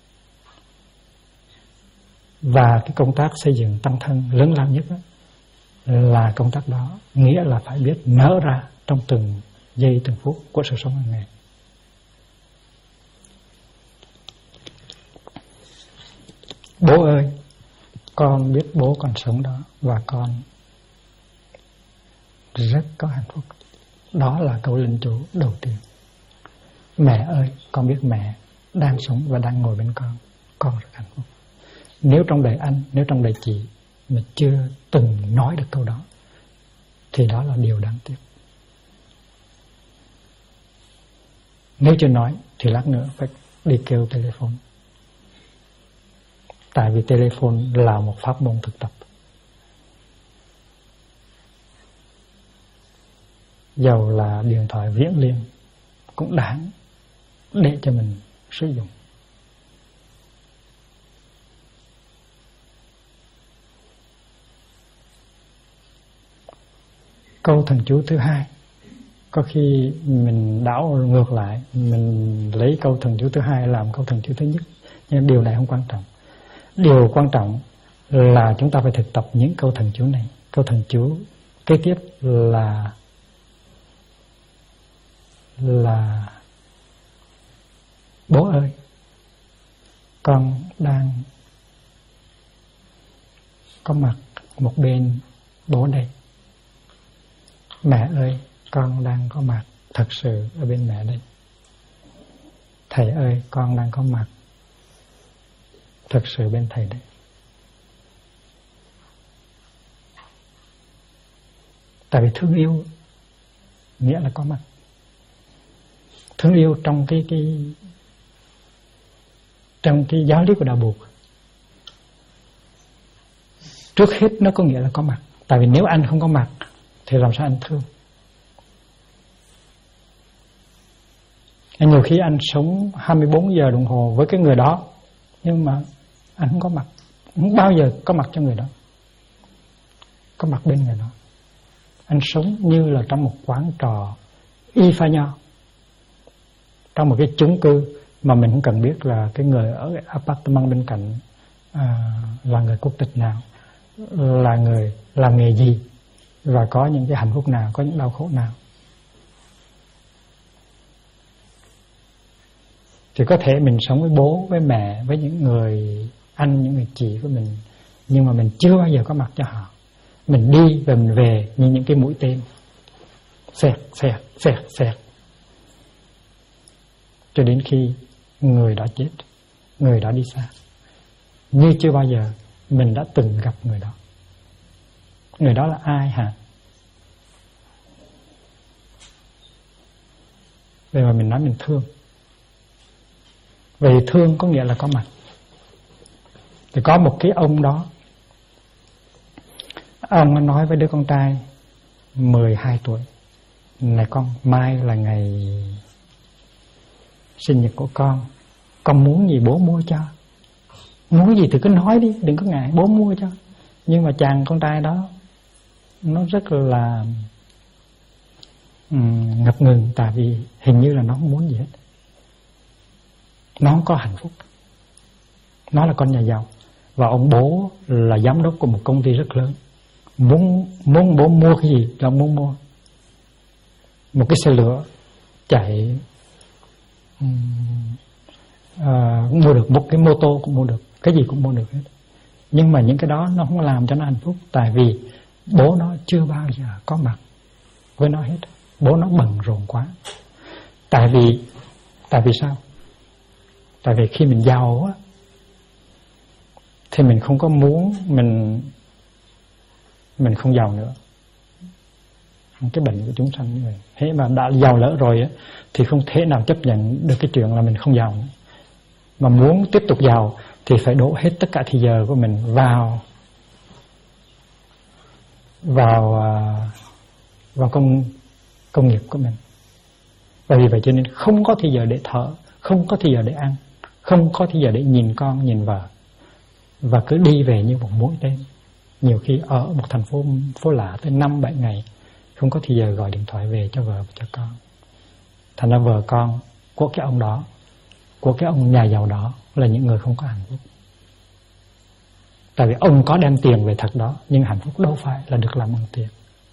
Và cái công tác xây dựng tăng thân lớn lao nhất là công tác đó, nghĩa là phải biết nở ra trong từng giây từng phút của sự sống hàng ngày. Bố ơi, con biết bố còn sống đó và con rất có hạnh phúc. Đó là câu linh chú đầu tiên. Mẹ ơi, con biết mẹ đang sống và đang ngồi bên con rất hạnh phúc. Nếu trong đời anh, nếu trong đời chị mà chưa từng nói được câu đó thì đó là điều đáng tiếc. Nếu chưa nói thì lát nữa phải đi kêu telephone. Tại vì telephone là một pháp môn thực tập. Dầu là điện thoại viễn liên cũng đáng để cho mình sử dụng. Câu thần chú thứ hai, có khi mình đảo ngược lại, mình lấy câu thần chú thứ hai làm câu thần chú thứ nhất, nhưng điều này không quan trọng. Điều quan trọng là chúng ta phải thực tập những câu thần chú này. Câu thần chú kế tiếp là bố ơi, con đang có mặt một bên bố đây. Mẹ ơi, con đang có mặt thật sự ở bên mẹ đây. Thầy ơi, con đang có mặt thật sự bên thầy đây. Tại vì thương yêu nghĩa là có mặt. Thương yêu trong cái giáo lý của Đạo Buộc, trước hết nó có nghĩa là có mặt. Tại vì nếu anh không có mặt thì làm sao anh thương? Nhiều khi anh sống 24 giờ đồng hồ với cái người đó, nhưng mà anh không có mặt, không bao giờ có mặt cho người đó, có mặt bên người đó. Anh sống như là trong một quán trọ y pha nho, trong một cái chung cư mà mình không cần biết là cái người ở cái apartment bên cạnh là người quốc tịch nào, là người làm nghề gì, và có những cái hạnh phúc nào, có những đau khổ nào. Thì có thể mình sống với bố, với mẹ, với những người anh, những người chị của mình, nhưng mà mình chưa bao giờ có mặt cho họ. Mình đi và mình về như những cái mũi tên, xẹt, xẹt, xẹt, xẹt, cho đến khi người đó chết, người đó đi xa. Như chưa bao giờ mình đã từng gặp người đó. Người đó là ai hả? Vậy mà mình nói mình thương. Vậy thương có nghĩa là có mặt. Thì có một cái ông đó, ông nói với đứa con trai 12 tuổi: này con, mai là ngày sinh nhật của con muốn gì bố mua cho. Muốn gì thì cứ nói đi, đừng có ngại, bố mua cho. Nhưng mà chàng con trai đó nó rất là ngập ngừng, tại vì hình như là nó không muốn gì hết. Nó không có hạnh phúc. Nó là con nhà giàu, và ông bố là giám đốc của một công ty rất lớn. Muốn bố mua cái gì là ông muốn mua. Một cái xe lửa chạy mua được, một cái mô tô cũng mua được, cái gì cũng mua được hết. Nhưng mà những cái đó nó không làm cho nó hạnh phúc, tại vì bố nó chưa bao giờ có mặt với nó hết. Bố nó bận rộn quá. Tại vì sao? Tại vì khi mình giàu á thì mình không có muốn mình không giàu nữa. Cái bệnh của chúng sanh như vậy. Thế mà đã giàu lỡ rồi á thì không thể nào chấp nhận được cái chuyện là mình không giàu nữa. Mà muốn tiếp tục giàu thì phải đổ hết tất cả thời giờ của mình vào công nghiệp của mình. Và vì vậy cho nên không có thời giờ để thở, không có thời giờ để ăn, không có thời giờ để nhìn con, nhìn vợ, và cứ đi về như một mỗi đêm. Nhiều khi ở một thành phố lạ tới 5-7 ngày không có thời giờ gọi điện thoại về cho vợ và cho con. Thành ra vợ con của cái ông đó, của cái ông nhà giàu đó là những người không có hạnh phúc. Tại vì ông có đem tiền về thật đó, nhưng hạnh phúc đâu phải là được làm bằng tiền.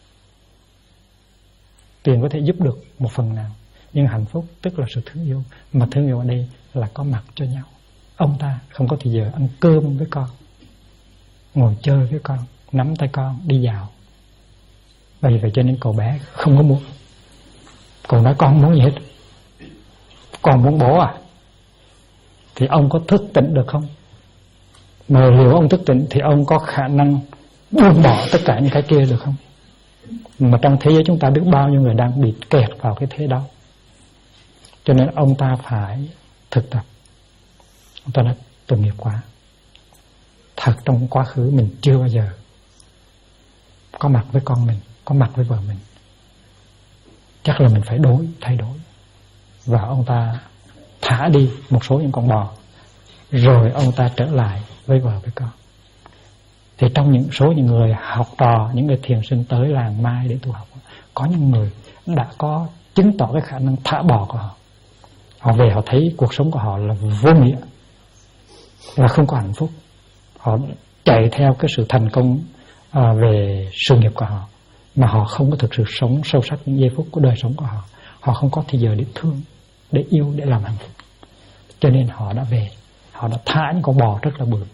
Tiền có thể giúp được một phần nào, nhưng hạnh phúc tức là sự thương yêu. Mà thương yêu ở đây là có mặt cho nhau. Ông ta không có thời giờ ăn cơm với con, ngồi chơi với con, nắm tay con, đi dạo. Vì vậy cho nên cậu bé không có muốn. Cậu nói con không muốn gì hết. Con muốn bố à? Thì ông có thức tỉnh được không? Mà nếu ông thức tỉnh thì ông có khả năng buông bỏ tất cả những cái kia được không? Mà trong thế giới chúng ta biết bao nhiêu người đang bị kẹt vào cái thế đó. Cho nên ông ta phải thực tập. Ông ta đã tội nghiệp quá. Thật trong quá khứ mình chưa bao giờ có mặt với con mình, có mặt với vợ mình. Chắc là mình phải thay đổi. Và ông ta thả đi một số những con bò, rồi ông ta trở lại với vợ với con. Thì trong những người học trò, những người thiền sinh tới làng Mai để tu học, có những người đã có chứng tỏ cái khả năng thả bỏ của họ. Họ về họ thấy cuộc sống của họ là vô nghĩa, là không có hạnh phúc. Họ chạy theo cái sự thành công về sự nghiệp của họ, mà họ không có thực sự sống sâu sắc những giây phút của đời sống của họ. Họ không có thời giờ để thương, để yêu, để làm hạnh phúc. Cho nên họ đã về, họ đã thả những con bò rất là bự.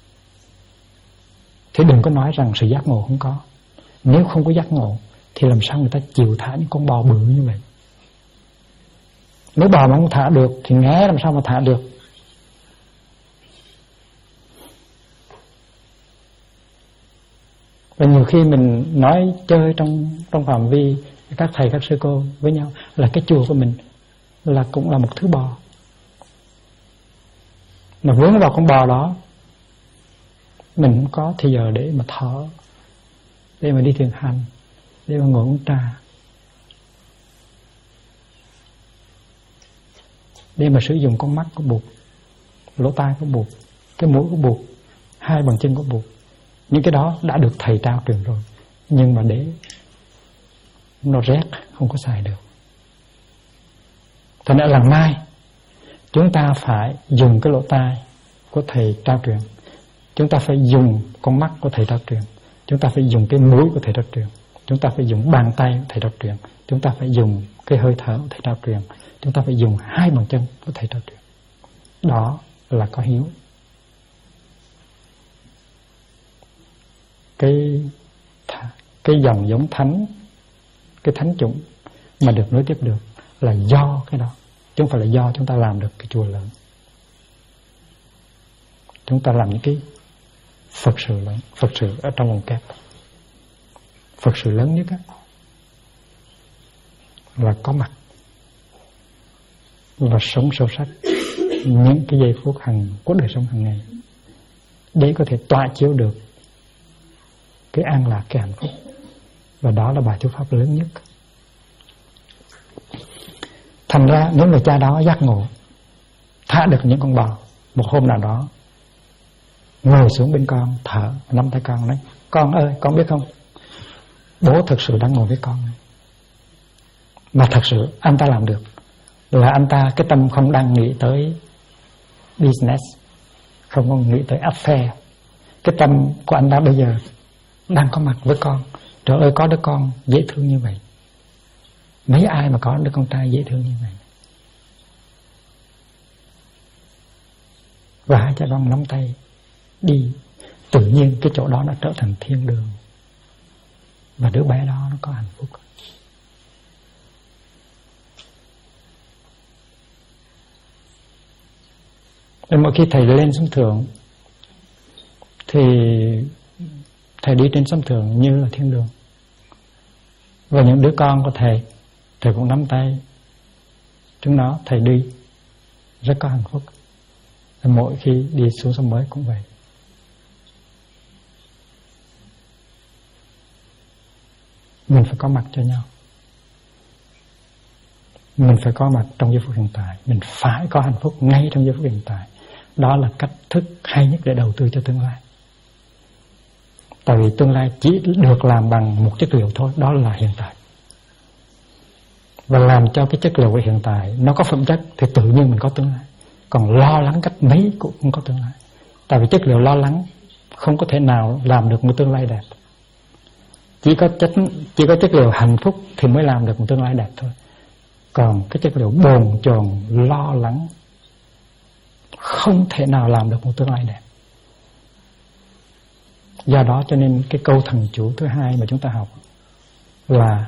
Thế đừng có nói rằng sự giác ngộ không có. Nếu không có giác ngộ thì làm sao người ta chịu thả những con bò bự như vậy? Nếu bò mà không thả được thì nghe làm sao mà thả được? Và nhiều khi mình nói chơi trong phạm vi các thầy các sư cô với nhau là cái chùa của mình là cũng là một thứ bò. Mà vướng vào con bò đó, mình không có thời giờ để mà thở, để mà đi thiền hành, để mà ngồi uống trà, để mà sử dụng con mắt của Bụt, lỗ tai của Bụt, cái mũi của Bụt, 2 bàn chân của Bụt. Những cái đó đã được thầy trao truyền rồi, nhưng mà để nó rét không có xài được. Thành ra lần mai chúng ta phải dùng cái lỗ tai của thầy trao truyền, chúng ta phải dùng con mắt của thầy trao truyền, chúng ta phải dùng cái mũi của thầy trao truyền, chúng ta phải dùng bàn tay của thầy trao truyền, chúng ta phải dùng cái hơi thở của thầy trao truyền, chúng ta phải dùng 2 bàn chân của thầy trao truyền. Đó là có hiếu. Cái dòng giống thánh, cái thánh chủng mà được nối tiếp được là do cái đó, chứ không phải là do chúng ta làm được cái chùa lớn. Chúng ta làm những cái Phật sự lớn, Phật sự ở trong vòng kép. Phật sự lớn nhất là có mặt, là sống sâu sắc những cái giây phút của đời sống hàng ngày. để có thể tỏa chiếu được cái an lạc, cái hạnh phúc. Và đó là bài thuyết pháp lớn nhất. Thành ra nếu người cha đó giác ngộ, thả được những con bò, một hôm nào đó ngồi xuống bên con, thở, nắm tay con nói: con ơi, con biết không, bố thực sự đang ngồi với con. Mà thật sự anh ta làm được là anh ta cái tâm không đang nghĩ tới business, không có nghĩ tới affair. Cái tâm của anh ta bây giờ đang có mặt với con. Trời ơi, có đứa con dễ thương như vậy, mấy ai mà có đứa con trai dễ thương như vậy. Và hai cha con nắm tay đi, tự nhiên cái chỗ đó nó trở thành thiên đường. Và đứa bé đó nó có hạnh phúc. Nên mỗi khi thầy lên sân thượng thì thầy đi trên sân thượng như là thiên đường. Và những đứa con của thầy cũng nắm tay chúng nó, thầy đi rất có hạnh phúc. Mỗi khi đi xuống sông mới cũng vậy. Mình phải có mặt cho nhau. Mình phải có mặt trong giây phút hiện tại. Mình phải có hạnh phúc ngay trong giây phút hiện tại. Đó là cách thức hay nhất để đầu tư cho tương lai. Tại vì tương lai chỉ được làm bằng một chất liệu thôi, đó là hiện tại. Và làm cho cái chất liệu của hiện tại nó có phẩm chất thì tự nhiên mình có tương lai. Còn lo lắng cách mấy cũng không có tương lai. Tại vì chất liệu lo lắng không có thể nào làm được một tương lai đẹp. Chỉ có chất liệu hạnh phúc thì mới làm được một tương lai đẹp thôi. Còn cái chất liệu bồn chồn lo lắng không thể nào làm được một tương lai đẹp. Do đó cho nên cái câu thần chú thứ hai mà chúng ta học là: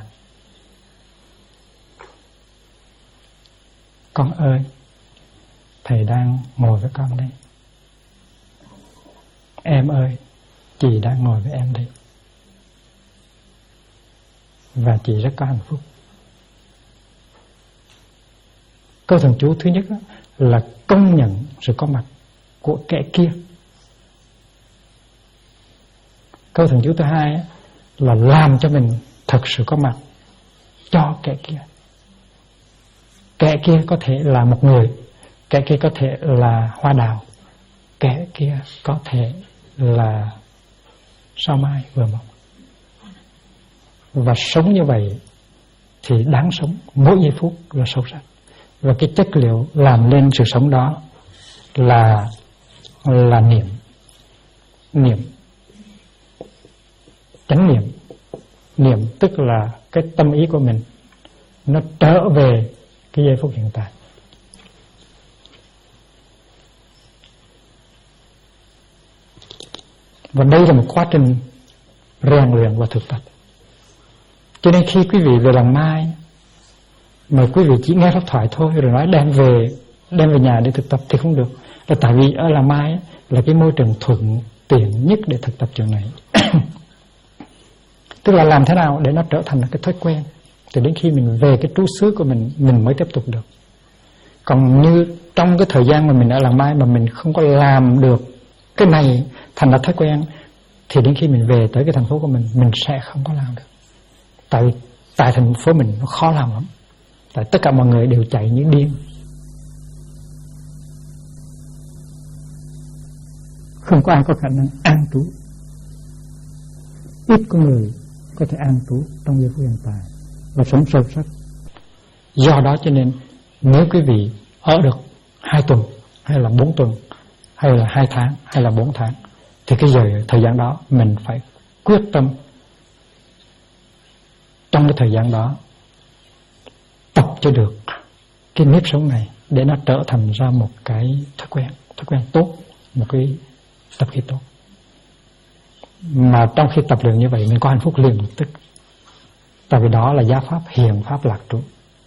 con ơi, thầy đang ngồi với con đây. Em ơi, chị đang ngồi với em đây. Và chị rất có hạnh phúc. Câu thần chú thứ nhất là công nhận sự có mặt của kẻ kia. Câu thần chú thứ hai là làm cho mình thật sự có mặt cho kẻ kia. Kẻ kia có thể là một người, kẻ kia có thể là hoa đào, kẻ kia có thể là sao mai vừa mọc. Và sống như vậy thì đáng sống, mỗi giây phút là sâu sắc. Và cái chất liệu làm nên sự sống đó là niệm, chánh niệm. Niệm tức là cái tâm ý của mình nó trở về cái giây phút hiện tại. Và đây là một quá trình rèn luyện và thực tập. Cho nên khi quý vị về làng Mai mà quý vị chỉ nghe pháp thoại thôi rồi nói đem về nhà để thực tập thì không được. Là tại vì ở làng Mai là cái môi trường thuận tiện nhất để thực tập chuyện này. Tức là làm thế nào để nó trở thành cái thói quen, thì đến khi mình về cái trú xứ của mình mới tiếp tục được. Còn như trong cái thời gian mà mình ở làng Mai mà mình không có làm được cái này thành là thói quen, thì đến khi mình về tới cái thành phố của mình sẽ không có làm được. Tại thành phố mình nó khó làm lắm. Tại tất cả mọi người đều chạy như điên, không có ai có khả năng an trú. Ít có người có thể an trú trong giây phút hiện tại và sống sâu sắc. Do đó cho nên nếu quý vị ở được 2 tuần hay là 4 tuần hay là 2 tháng hay là 4 tháng thì cái thời gian đó mình phải quyết tâm trong cái thời gian đó tập cho được cái nếp sống này để nó trở thành ra một cái thói quen tốt, một cái tập khí tốt. Mà trong khi tập luyện như vậy mình có hạnh phúc liền lập tức. Tại vì đó là giáo pháp hiền pháp lạc trú.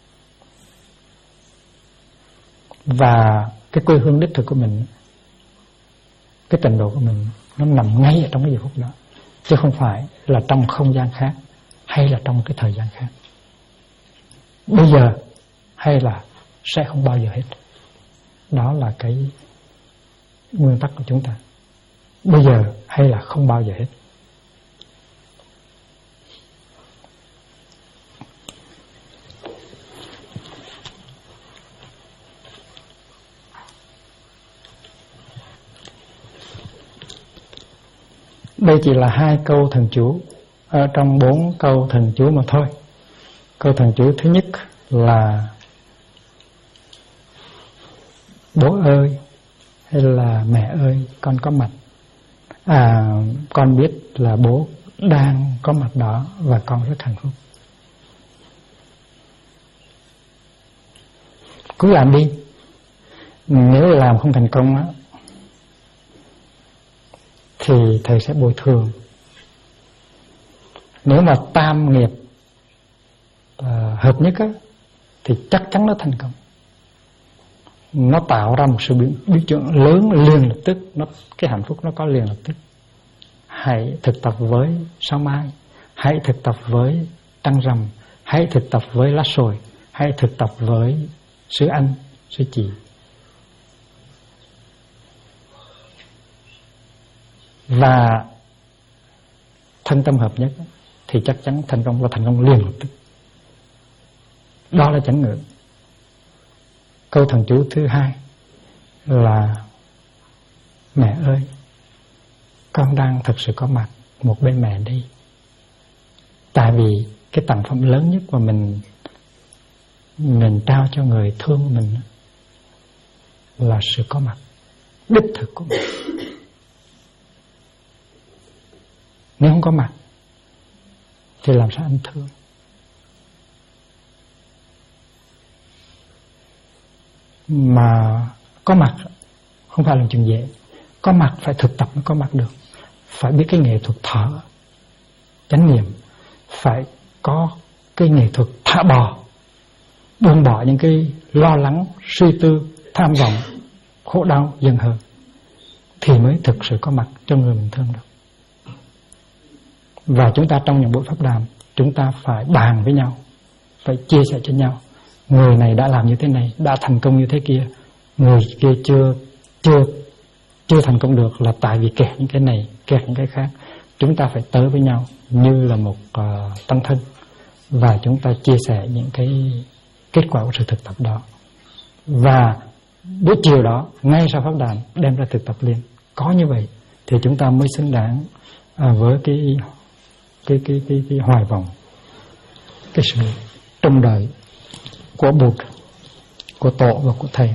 Và cái quê hương đích thực của mình, cái trình độ của mình nó nằm ngay ở trong cái giây phút đó, chứ không phải là trong không gian khác hay là trong cái thời gian khác. Bây giờ hay là sẽ không bao giờ hết. Đó là cái nguyên tắc của chúng ta. bây giờ hay là không bao giờ hết. Đây chỉ là 2 câu thần chú ở trong 4 câu thần chú mà thôi. Câu thần chú thứ nhất là bố ơi hay là mẹ ơi, con có mặt. Con biết là bố đang có mặt đó và con rất hạnh phúc. Cứ làm đi. Nếu làm không thành công á, thì thầy sẽ bồi thường. Nếu mà tam nghiệp hợp nhất á, thì chắc chắn nó thành công. Nó tạo ra một sự biến chuyển lớn liền lập tức. Cái hạnh phúc nó có liền lập tức. Hãy thực tập với sao mai, hãy thực tập với trăng rằm, hãy thực tập với lá sồi, hãy thực tập với sư anh, sư chị. Và thân tâm hợp nhất thì chắc chắn thành công, và thành công liền lập tức. Đó là chánh ngữ. Câu thần chú thứ 2 là mẹ ơi, con đang thật sự có mặt một bên mẹ đi. Tại vì cái tặng phẩm lớn nhất mà mình trao cho người thương mình là sự có mặt đích thực của mình. Nếu không có mặt thì làm sao anh thương? Mà có mặt không phải là chuyện dễ. Có mặt phải thực tập mới có mặt được. Phải biết cái nghệ thuật thở chánh niệm, phải có cái nghệ thuật thả bỏ, buông bỏ những cái lo lắng, suy tư, tham vọng, khổ đau, giận hờn, thì mới thực sự có mặt cho người mình thương được. Và chúng ta trong những buổi pháp đàm, chúng ta phải bàn với nhau, phải chia sẻ cho nhau. Người này đã làm như thế này, đã thành công như thế kia, người kia chưa thành công được là tại vì kẹt những cái này, kẹt những cái khác. Chúng ta phải tới với nhau như là một tăng thân, và chúng ta chia sẻ những cái kết quả của sự thực tập đó. Và buổi chiều đó, ngay sau pháp đàm, đem ra thực tập liền. Có như vậy thì chúng ta mới xứng đáng với cái hoài vọng, cái sự trông đợi của Bụt, của Tổ và của Thầy.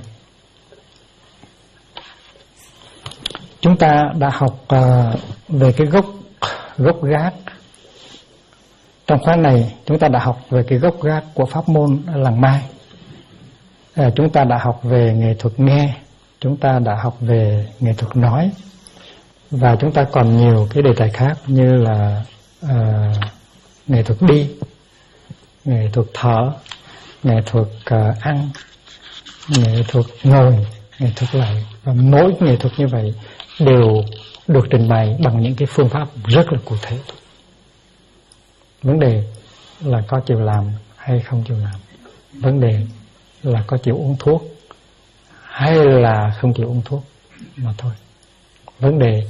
Chúng ta đã học về cái gốc gác. Trong khóa này chúng ta đã học về cái gốc gác của pháp môn làng Mai. Chúng ta đã học về nghệ thuật nghe, chúng ta đã học về nghệ thuật nói, và chúng ta còn nhiều cái đề tài khác như là nghệ thuật đi, nghệ thuật thở, nghệ thuật ăn, nghệ thuật ngồi, nghệ thuật lại. Và mỗi nghệ thuật như vậy đều được trình bày bằng những cái phương pháp rất là cụ thể. Vấn đề là có chịu làm hay không chịu làm. Vấn đề là có chịu uống thuốc hay là không chịu uống thuốc mà thôi. Vấn đề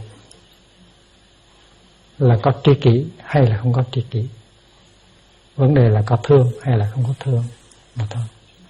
là có tri kỷ hay là không có tri kỷ. Vấn đề là có thương hay là không có thương mà thôi.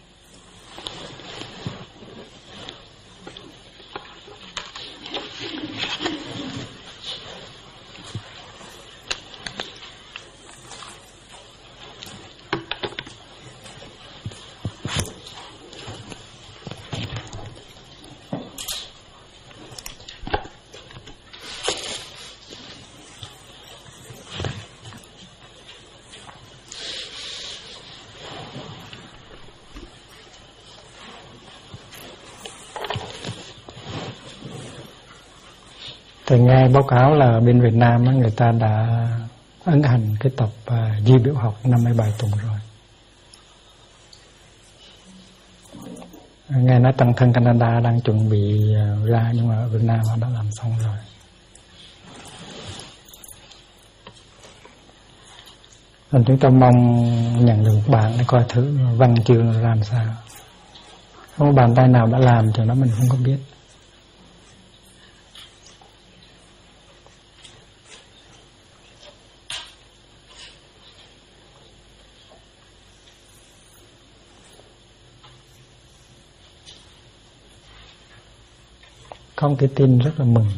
Thầy nghe báo cáo là bên Việt Nam người ta đã ấn hành cái tập di biểu học 57 tuần rồi. Nghe nói tăng thân Canada đang chuẩn bị ra, nhưng mà ở Việt Nam họ đã làm xong rồi. Nên chúng ta mong nhận được một bạn để coi thử văn chương làm sao. Không có bàn tay nào đã làm cho nó mình không có biết. có một cái tin rất là mừng.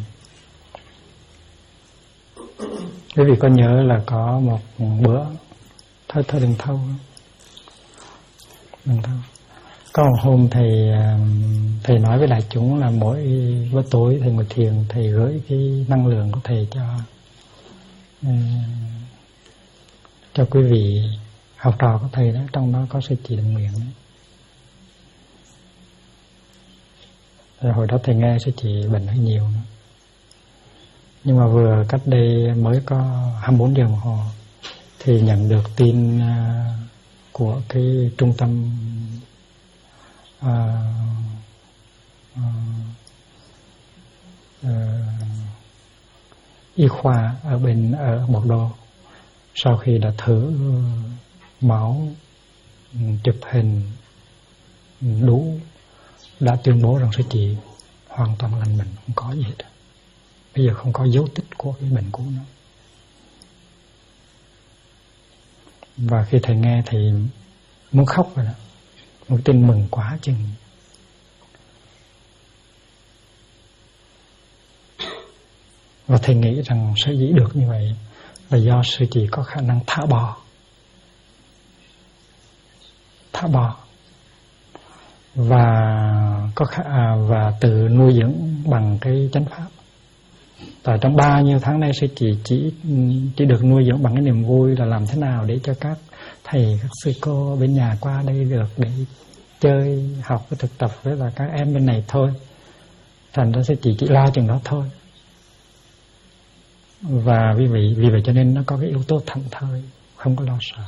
Quý vị có nhớ là có một bữa thôi đừng thâu. Có một hôm thầy nói với đại chúng là mỗi bữa tối thầy ngồi thiền, thầy gửi cái năng lượng của thầy cho quý vị học trò của thầy đó, trong đó có sư chị Đặng Nguyện đấy. Rồi hồi đó thầy nghe sư chị bệnh hơi nhiều nữa. Nhưng mà vừa cách đây mới có 24 giờ đồng hồ thì nhận được tin của cái trung tâm y khoa ở Bordeaux, sau khi đã thử máu, chụp hình đủ, đã tuyên bố rằng sư chị hoàn toàn lành bệnh, không có gì hết. Bây giờ không có dấu tích của cái bệnh cũ nữa. Và khi thầy nghe thì muốn khóc rồi đó, một tin mừng quá chừng. Và thầy nghĩ rằng sở dĩ được như vậy là do sư chị có khả năng thả bỏ và tự nuôi dưỡng bằng cái chánh pháp. Tại trong bao nhiêu tháng nay sư chị chỉ được nuôi dưỡng bằng cái niềm vui là làm thế nào để cho các thầy, các sư cô bên nhà qua đây được để chơi, học, thực tập với là các em bên này thôi. Thành ra sư chị chỉ lo chừng đó thôi. Và vì vậy cho nên nó có cái yếu tố thảnh thơi, không có lo sợ.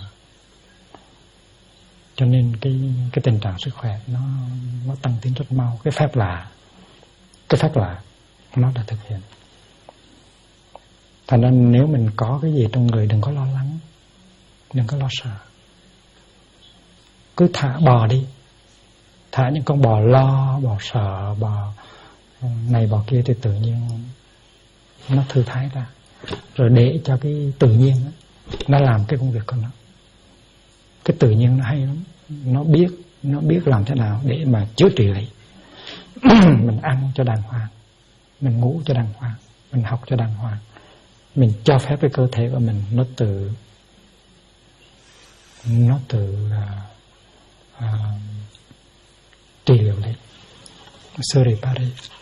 Cho nên cái tình trạng sức khỏe nó tăng tiến rất mau. Cái phép lạ nó đã thực hiện. Thành ra nếu mình có cái gì trong người đừng có lo lắng, đừng có lo sợ, cứ thả bò đi, thả những con bò lo, bò sợ, bò này bò kia thì tự nhiên nó thư thái ra, rồi để cho cái tự nhiên nó làm cái công việc của nó. Cái tự nhiên nó hay lắm, nó biết làm thế nào để mà chữa trị lại. Mình ăn cho đàng hoàng, mình ngủ cho đàng hoàng, mình học cho đàng hoàng, mình cho phép cái cơ thể của mình nó tự trị liệu lên. Sorry, Paris.